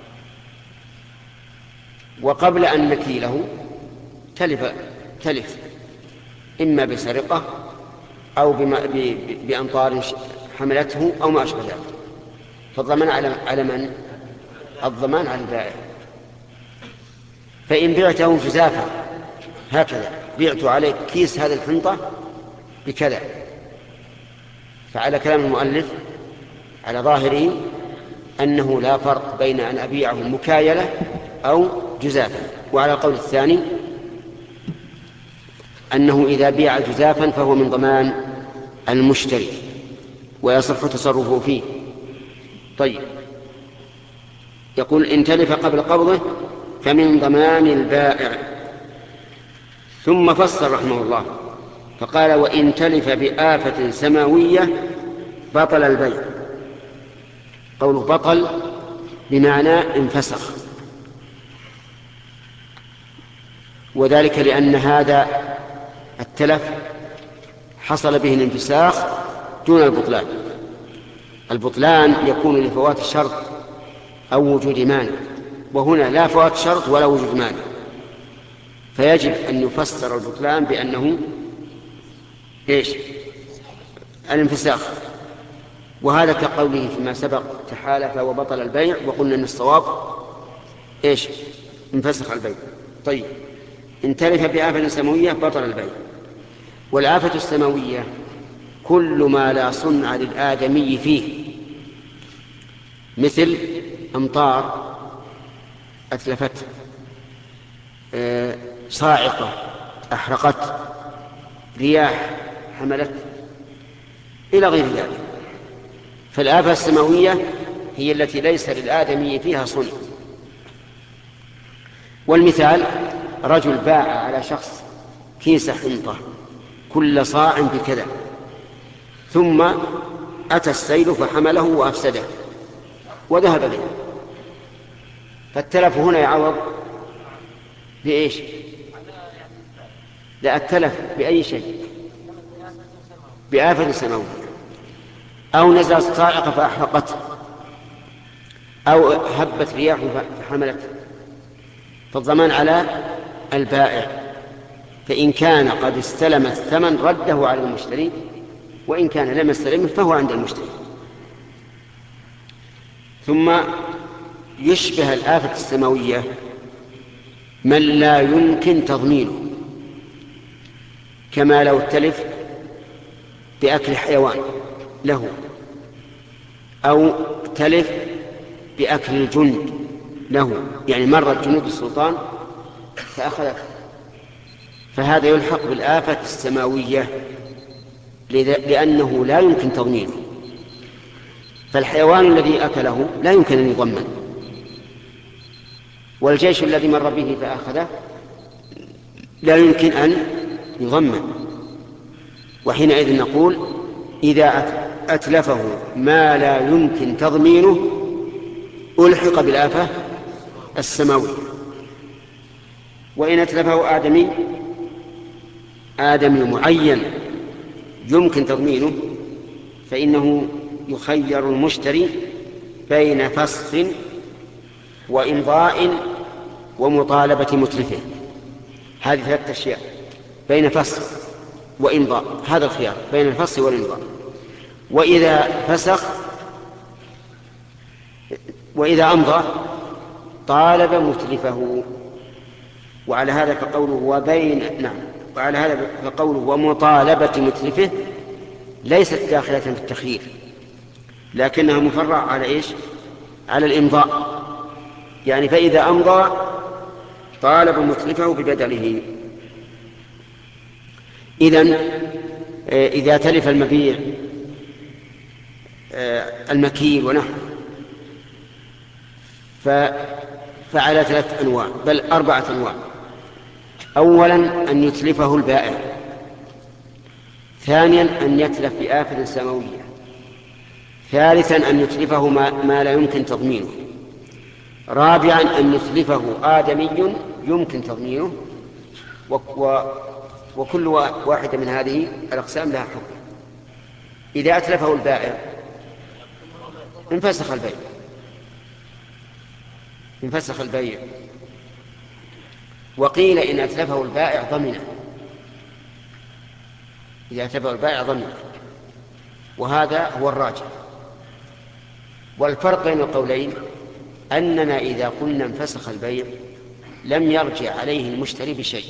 وقبل أن نكيله تلف تلف إما بسرقة أو بأمطار حملته أو ما أشبه ذلك، فالضمان على من؟ الضمان على البائع. فإن بعته جزافا هكذا بعت عليك كيس هذه الحنطة بكذا، فعلى كلام المؤلف على ظاهره أنه لا فرق بين أن أبيعه مكايلة أو جزافا. وعلى القول الثاني أنه إذا بيع جزافا فهو من ضمان المشتري ويصح تصرفه فيه. طيب، يقول إن تلف قبل قبضه فمن ضمان البائع. ثم فصل رحمه الله فقال وإن تلف بآفة سماوية بطل البيع. قوله بطل بمعنى انفسخ، وذلك لأن هذا التلف حصل به الانفساخ دون البطلان. البطلان يكون لفوات الشرط أو وجود مانع، وهنا لا فوات شرط ولا وجود مانع، فيجب أن يفسر البطلان بأنه إيش؟ الانفساخ. وهذا كقوله فيما سبق تحالف وبطل البيع، وقلنا أن الصواب إيش؟ انفسخ البيع. طيب، إن تلف بآفة سماوية بطل البيع. والآفة السماوية كل ما لا صنع للآدمي فيه، مثل أمطار أتلفت، آه، صاعقة أحرقت، رياح حملت، إلى غير ذلك. فالآفة السماوية هي التي ليس للآدمي فيها صنع. والمثال رجل باع على شخص كيس حنطة كل صاع بكذا، ثم أتى السيل فحمله وأفسده وذهب به، فالتلف هنا يعوض بإيش؟ لا، التلف بأي شيء؟ بآفة سماوية. أو نزلت صاعقة فأحرقته أو هبت رياح فحملت، فالضمان على البائع، فإن كان قد استلم الثمن رده على المشتري، وإن كان لم يستلمه فهو عند المشتري. ثم يشبه الآفة السماوية من لا يمكن تضمينه، كما لو تلف بأكل حيوان له، أو تلف بأكل الجند له، يعني مرت جنود السلطان فأخذت، فهذا يلحق بالآفة السماوية لأنه لا يمكن تضمينه. فالحيوان الذي أكله لا يمكن أن يضمن، والجيش الذي مر به فأخذه لا يمكن أن يضمن. وحينئذ نقول إذا أتلفه ما لا يمكن تضمينه ألحق بالآفة السماوية. وإن أتلفه آدمي آدمي معين يمكن تضمينه فإنه يخير المشتري بين فسخ وإمضاء ومطالبة متلفه. هذه ثلاثة أشياء: بين فسخ وإمضاء، هذا الخيار بين الفسخ والإمضاء. وإذا فسخ وإذا أمضى طالب متلفه، وعلى هذا فقوله وبين نعم وعلى هذا فقوله ومطالبة متلفه ليست داخلة في التخيير، لكنها مفرع على إيش؟ على الإمضاء. يعني فإذا أمضى طالب متلفه ببدله. إذن إذا تلف المبيع المكيل ونحو فعلى ثلاث أنواع، بل أربعة أنواع. أولا أن يتلفه البائع، ثانيا أن يتلف بآفة سماوية، ثالثا أن يتلفه ما, ما لا يمكن تضمينه، رابعا أن يتلفه آدمي يمكن تضمينه. و و وكل واحدة من هذه الأقسام لها حكم. إذا أتلفه البائع انفسخ البيع انفسخ البيع وقيل إن أتلفه البائع ضمنه، إذا أتلفه البائع ضمنه، وهذا هو الراجح. والفرق بين القولين أننا إذا قلنا انفسخ البيع لم يرجع عليه المشتري بشيء.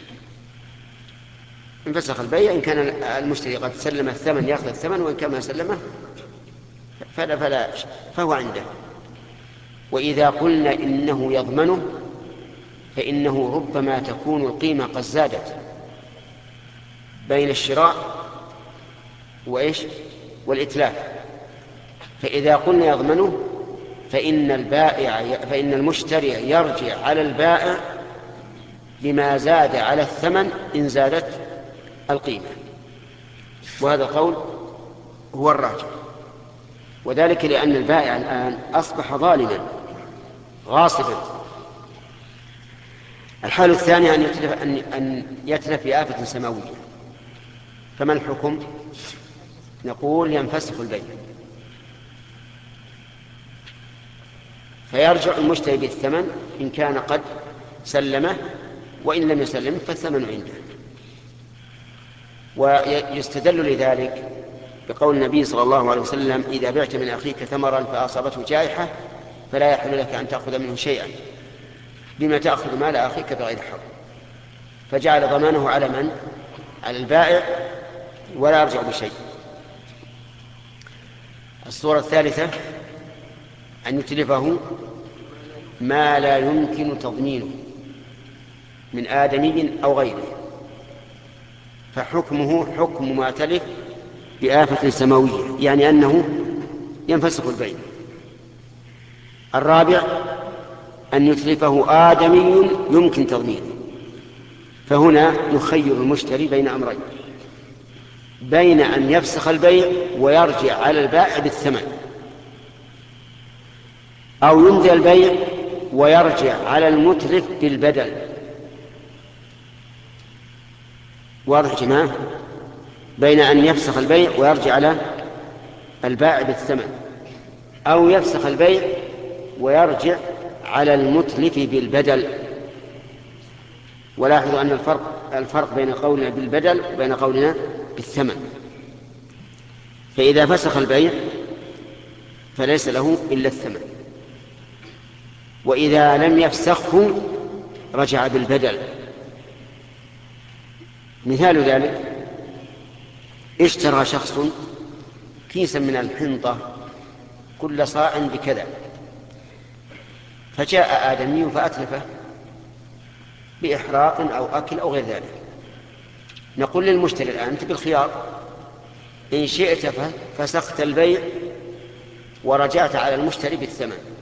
انفسخ البيع إن كان المشتري قد سلم الثمن يأخذ الثمن، وإن كان ما سلمه فلا فلا فهو عنده. وإذا قلنا إنه يضمنه فإنه ربما تكون القيمة قد زادت بين الشراء وإيش والإتلاف. فإذا قلنا يضمنه فإن البائع فإن المشتري يرجع على البائع بما زاد على الثمن إن زادت القيمة، وهذا القول هو الراجح. وذلك لأن البائع الآن أصبح ظالما غاصبا. الحال الثاني أن يتلف, أن أن يتلف بآفة سماوية، فما الحكم؟ نقول ينفسخ البيع، فيرجع المشتري بالثمن إن كان قد سلمه، وإن لم يسلمه فالثمن عنده. ويستدل لذلك بقول النبي صلى الله عليه وسلم: إذا بعت من أخيك ثمرا فأصابته جائحة فلا يحل لك أن تأخذ منه شيئا، بما تأخذ مال أخيك بغير حق. فجعل ضمانه على من؟ على البائع، ولا يرجع بشيء. الصورة الثالثة أن يتلفه ما لا يمكن تضمينه من آدمي أو غيره، فحكمه حكم ما تلف بآفة سماوية، يعني أنه ينفسخ البيع. الرابع أن يتلفه آدمي يمكن تضمينه، فهنا يخير المشتري بين أمرين: بين أن يفسخ البيع ويرجع على البائع بالثمن، أو يمضي البيع ويرجع على المتلف بالبدل. واضح جماعة؟ بين أن يفسخ البيع ويرجع على البائع بالثمن، أو يفسخ البيع ويرجع على المتلف بالبدل. ولاحظوا أن الفرق الفرق بين قولنا بالبدل وبين قولنا بالثمن. فإذا فسخ البيع فليس له إلا الثمن، وإذا لم يفسخه رجع بالبدل. مثال ذلك: اشترى شخص كيسا من الحنطة كل صاع بكذا، فجاء آدمي فأتلفه بإحراق أو أكل أو غير ذلك. نقول للمشتري الآن: أنت بالخيار، إن شئت فسخت البيع ورجعت على المشتري بالثمن،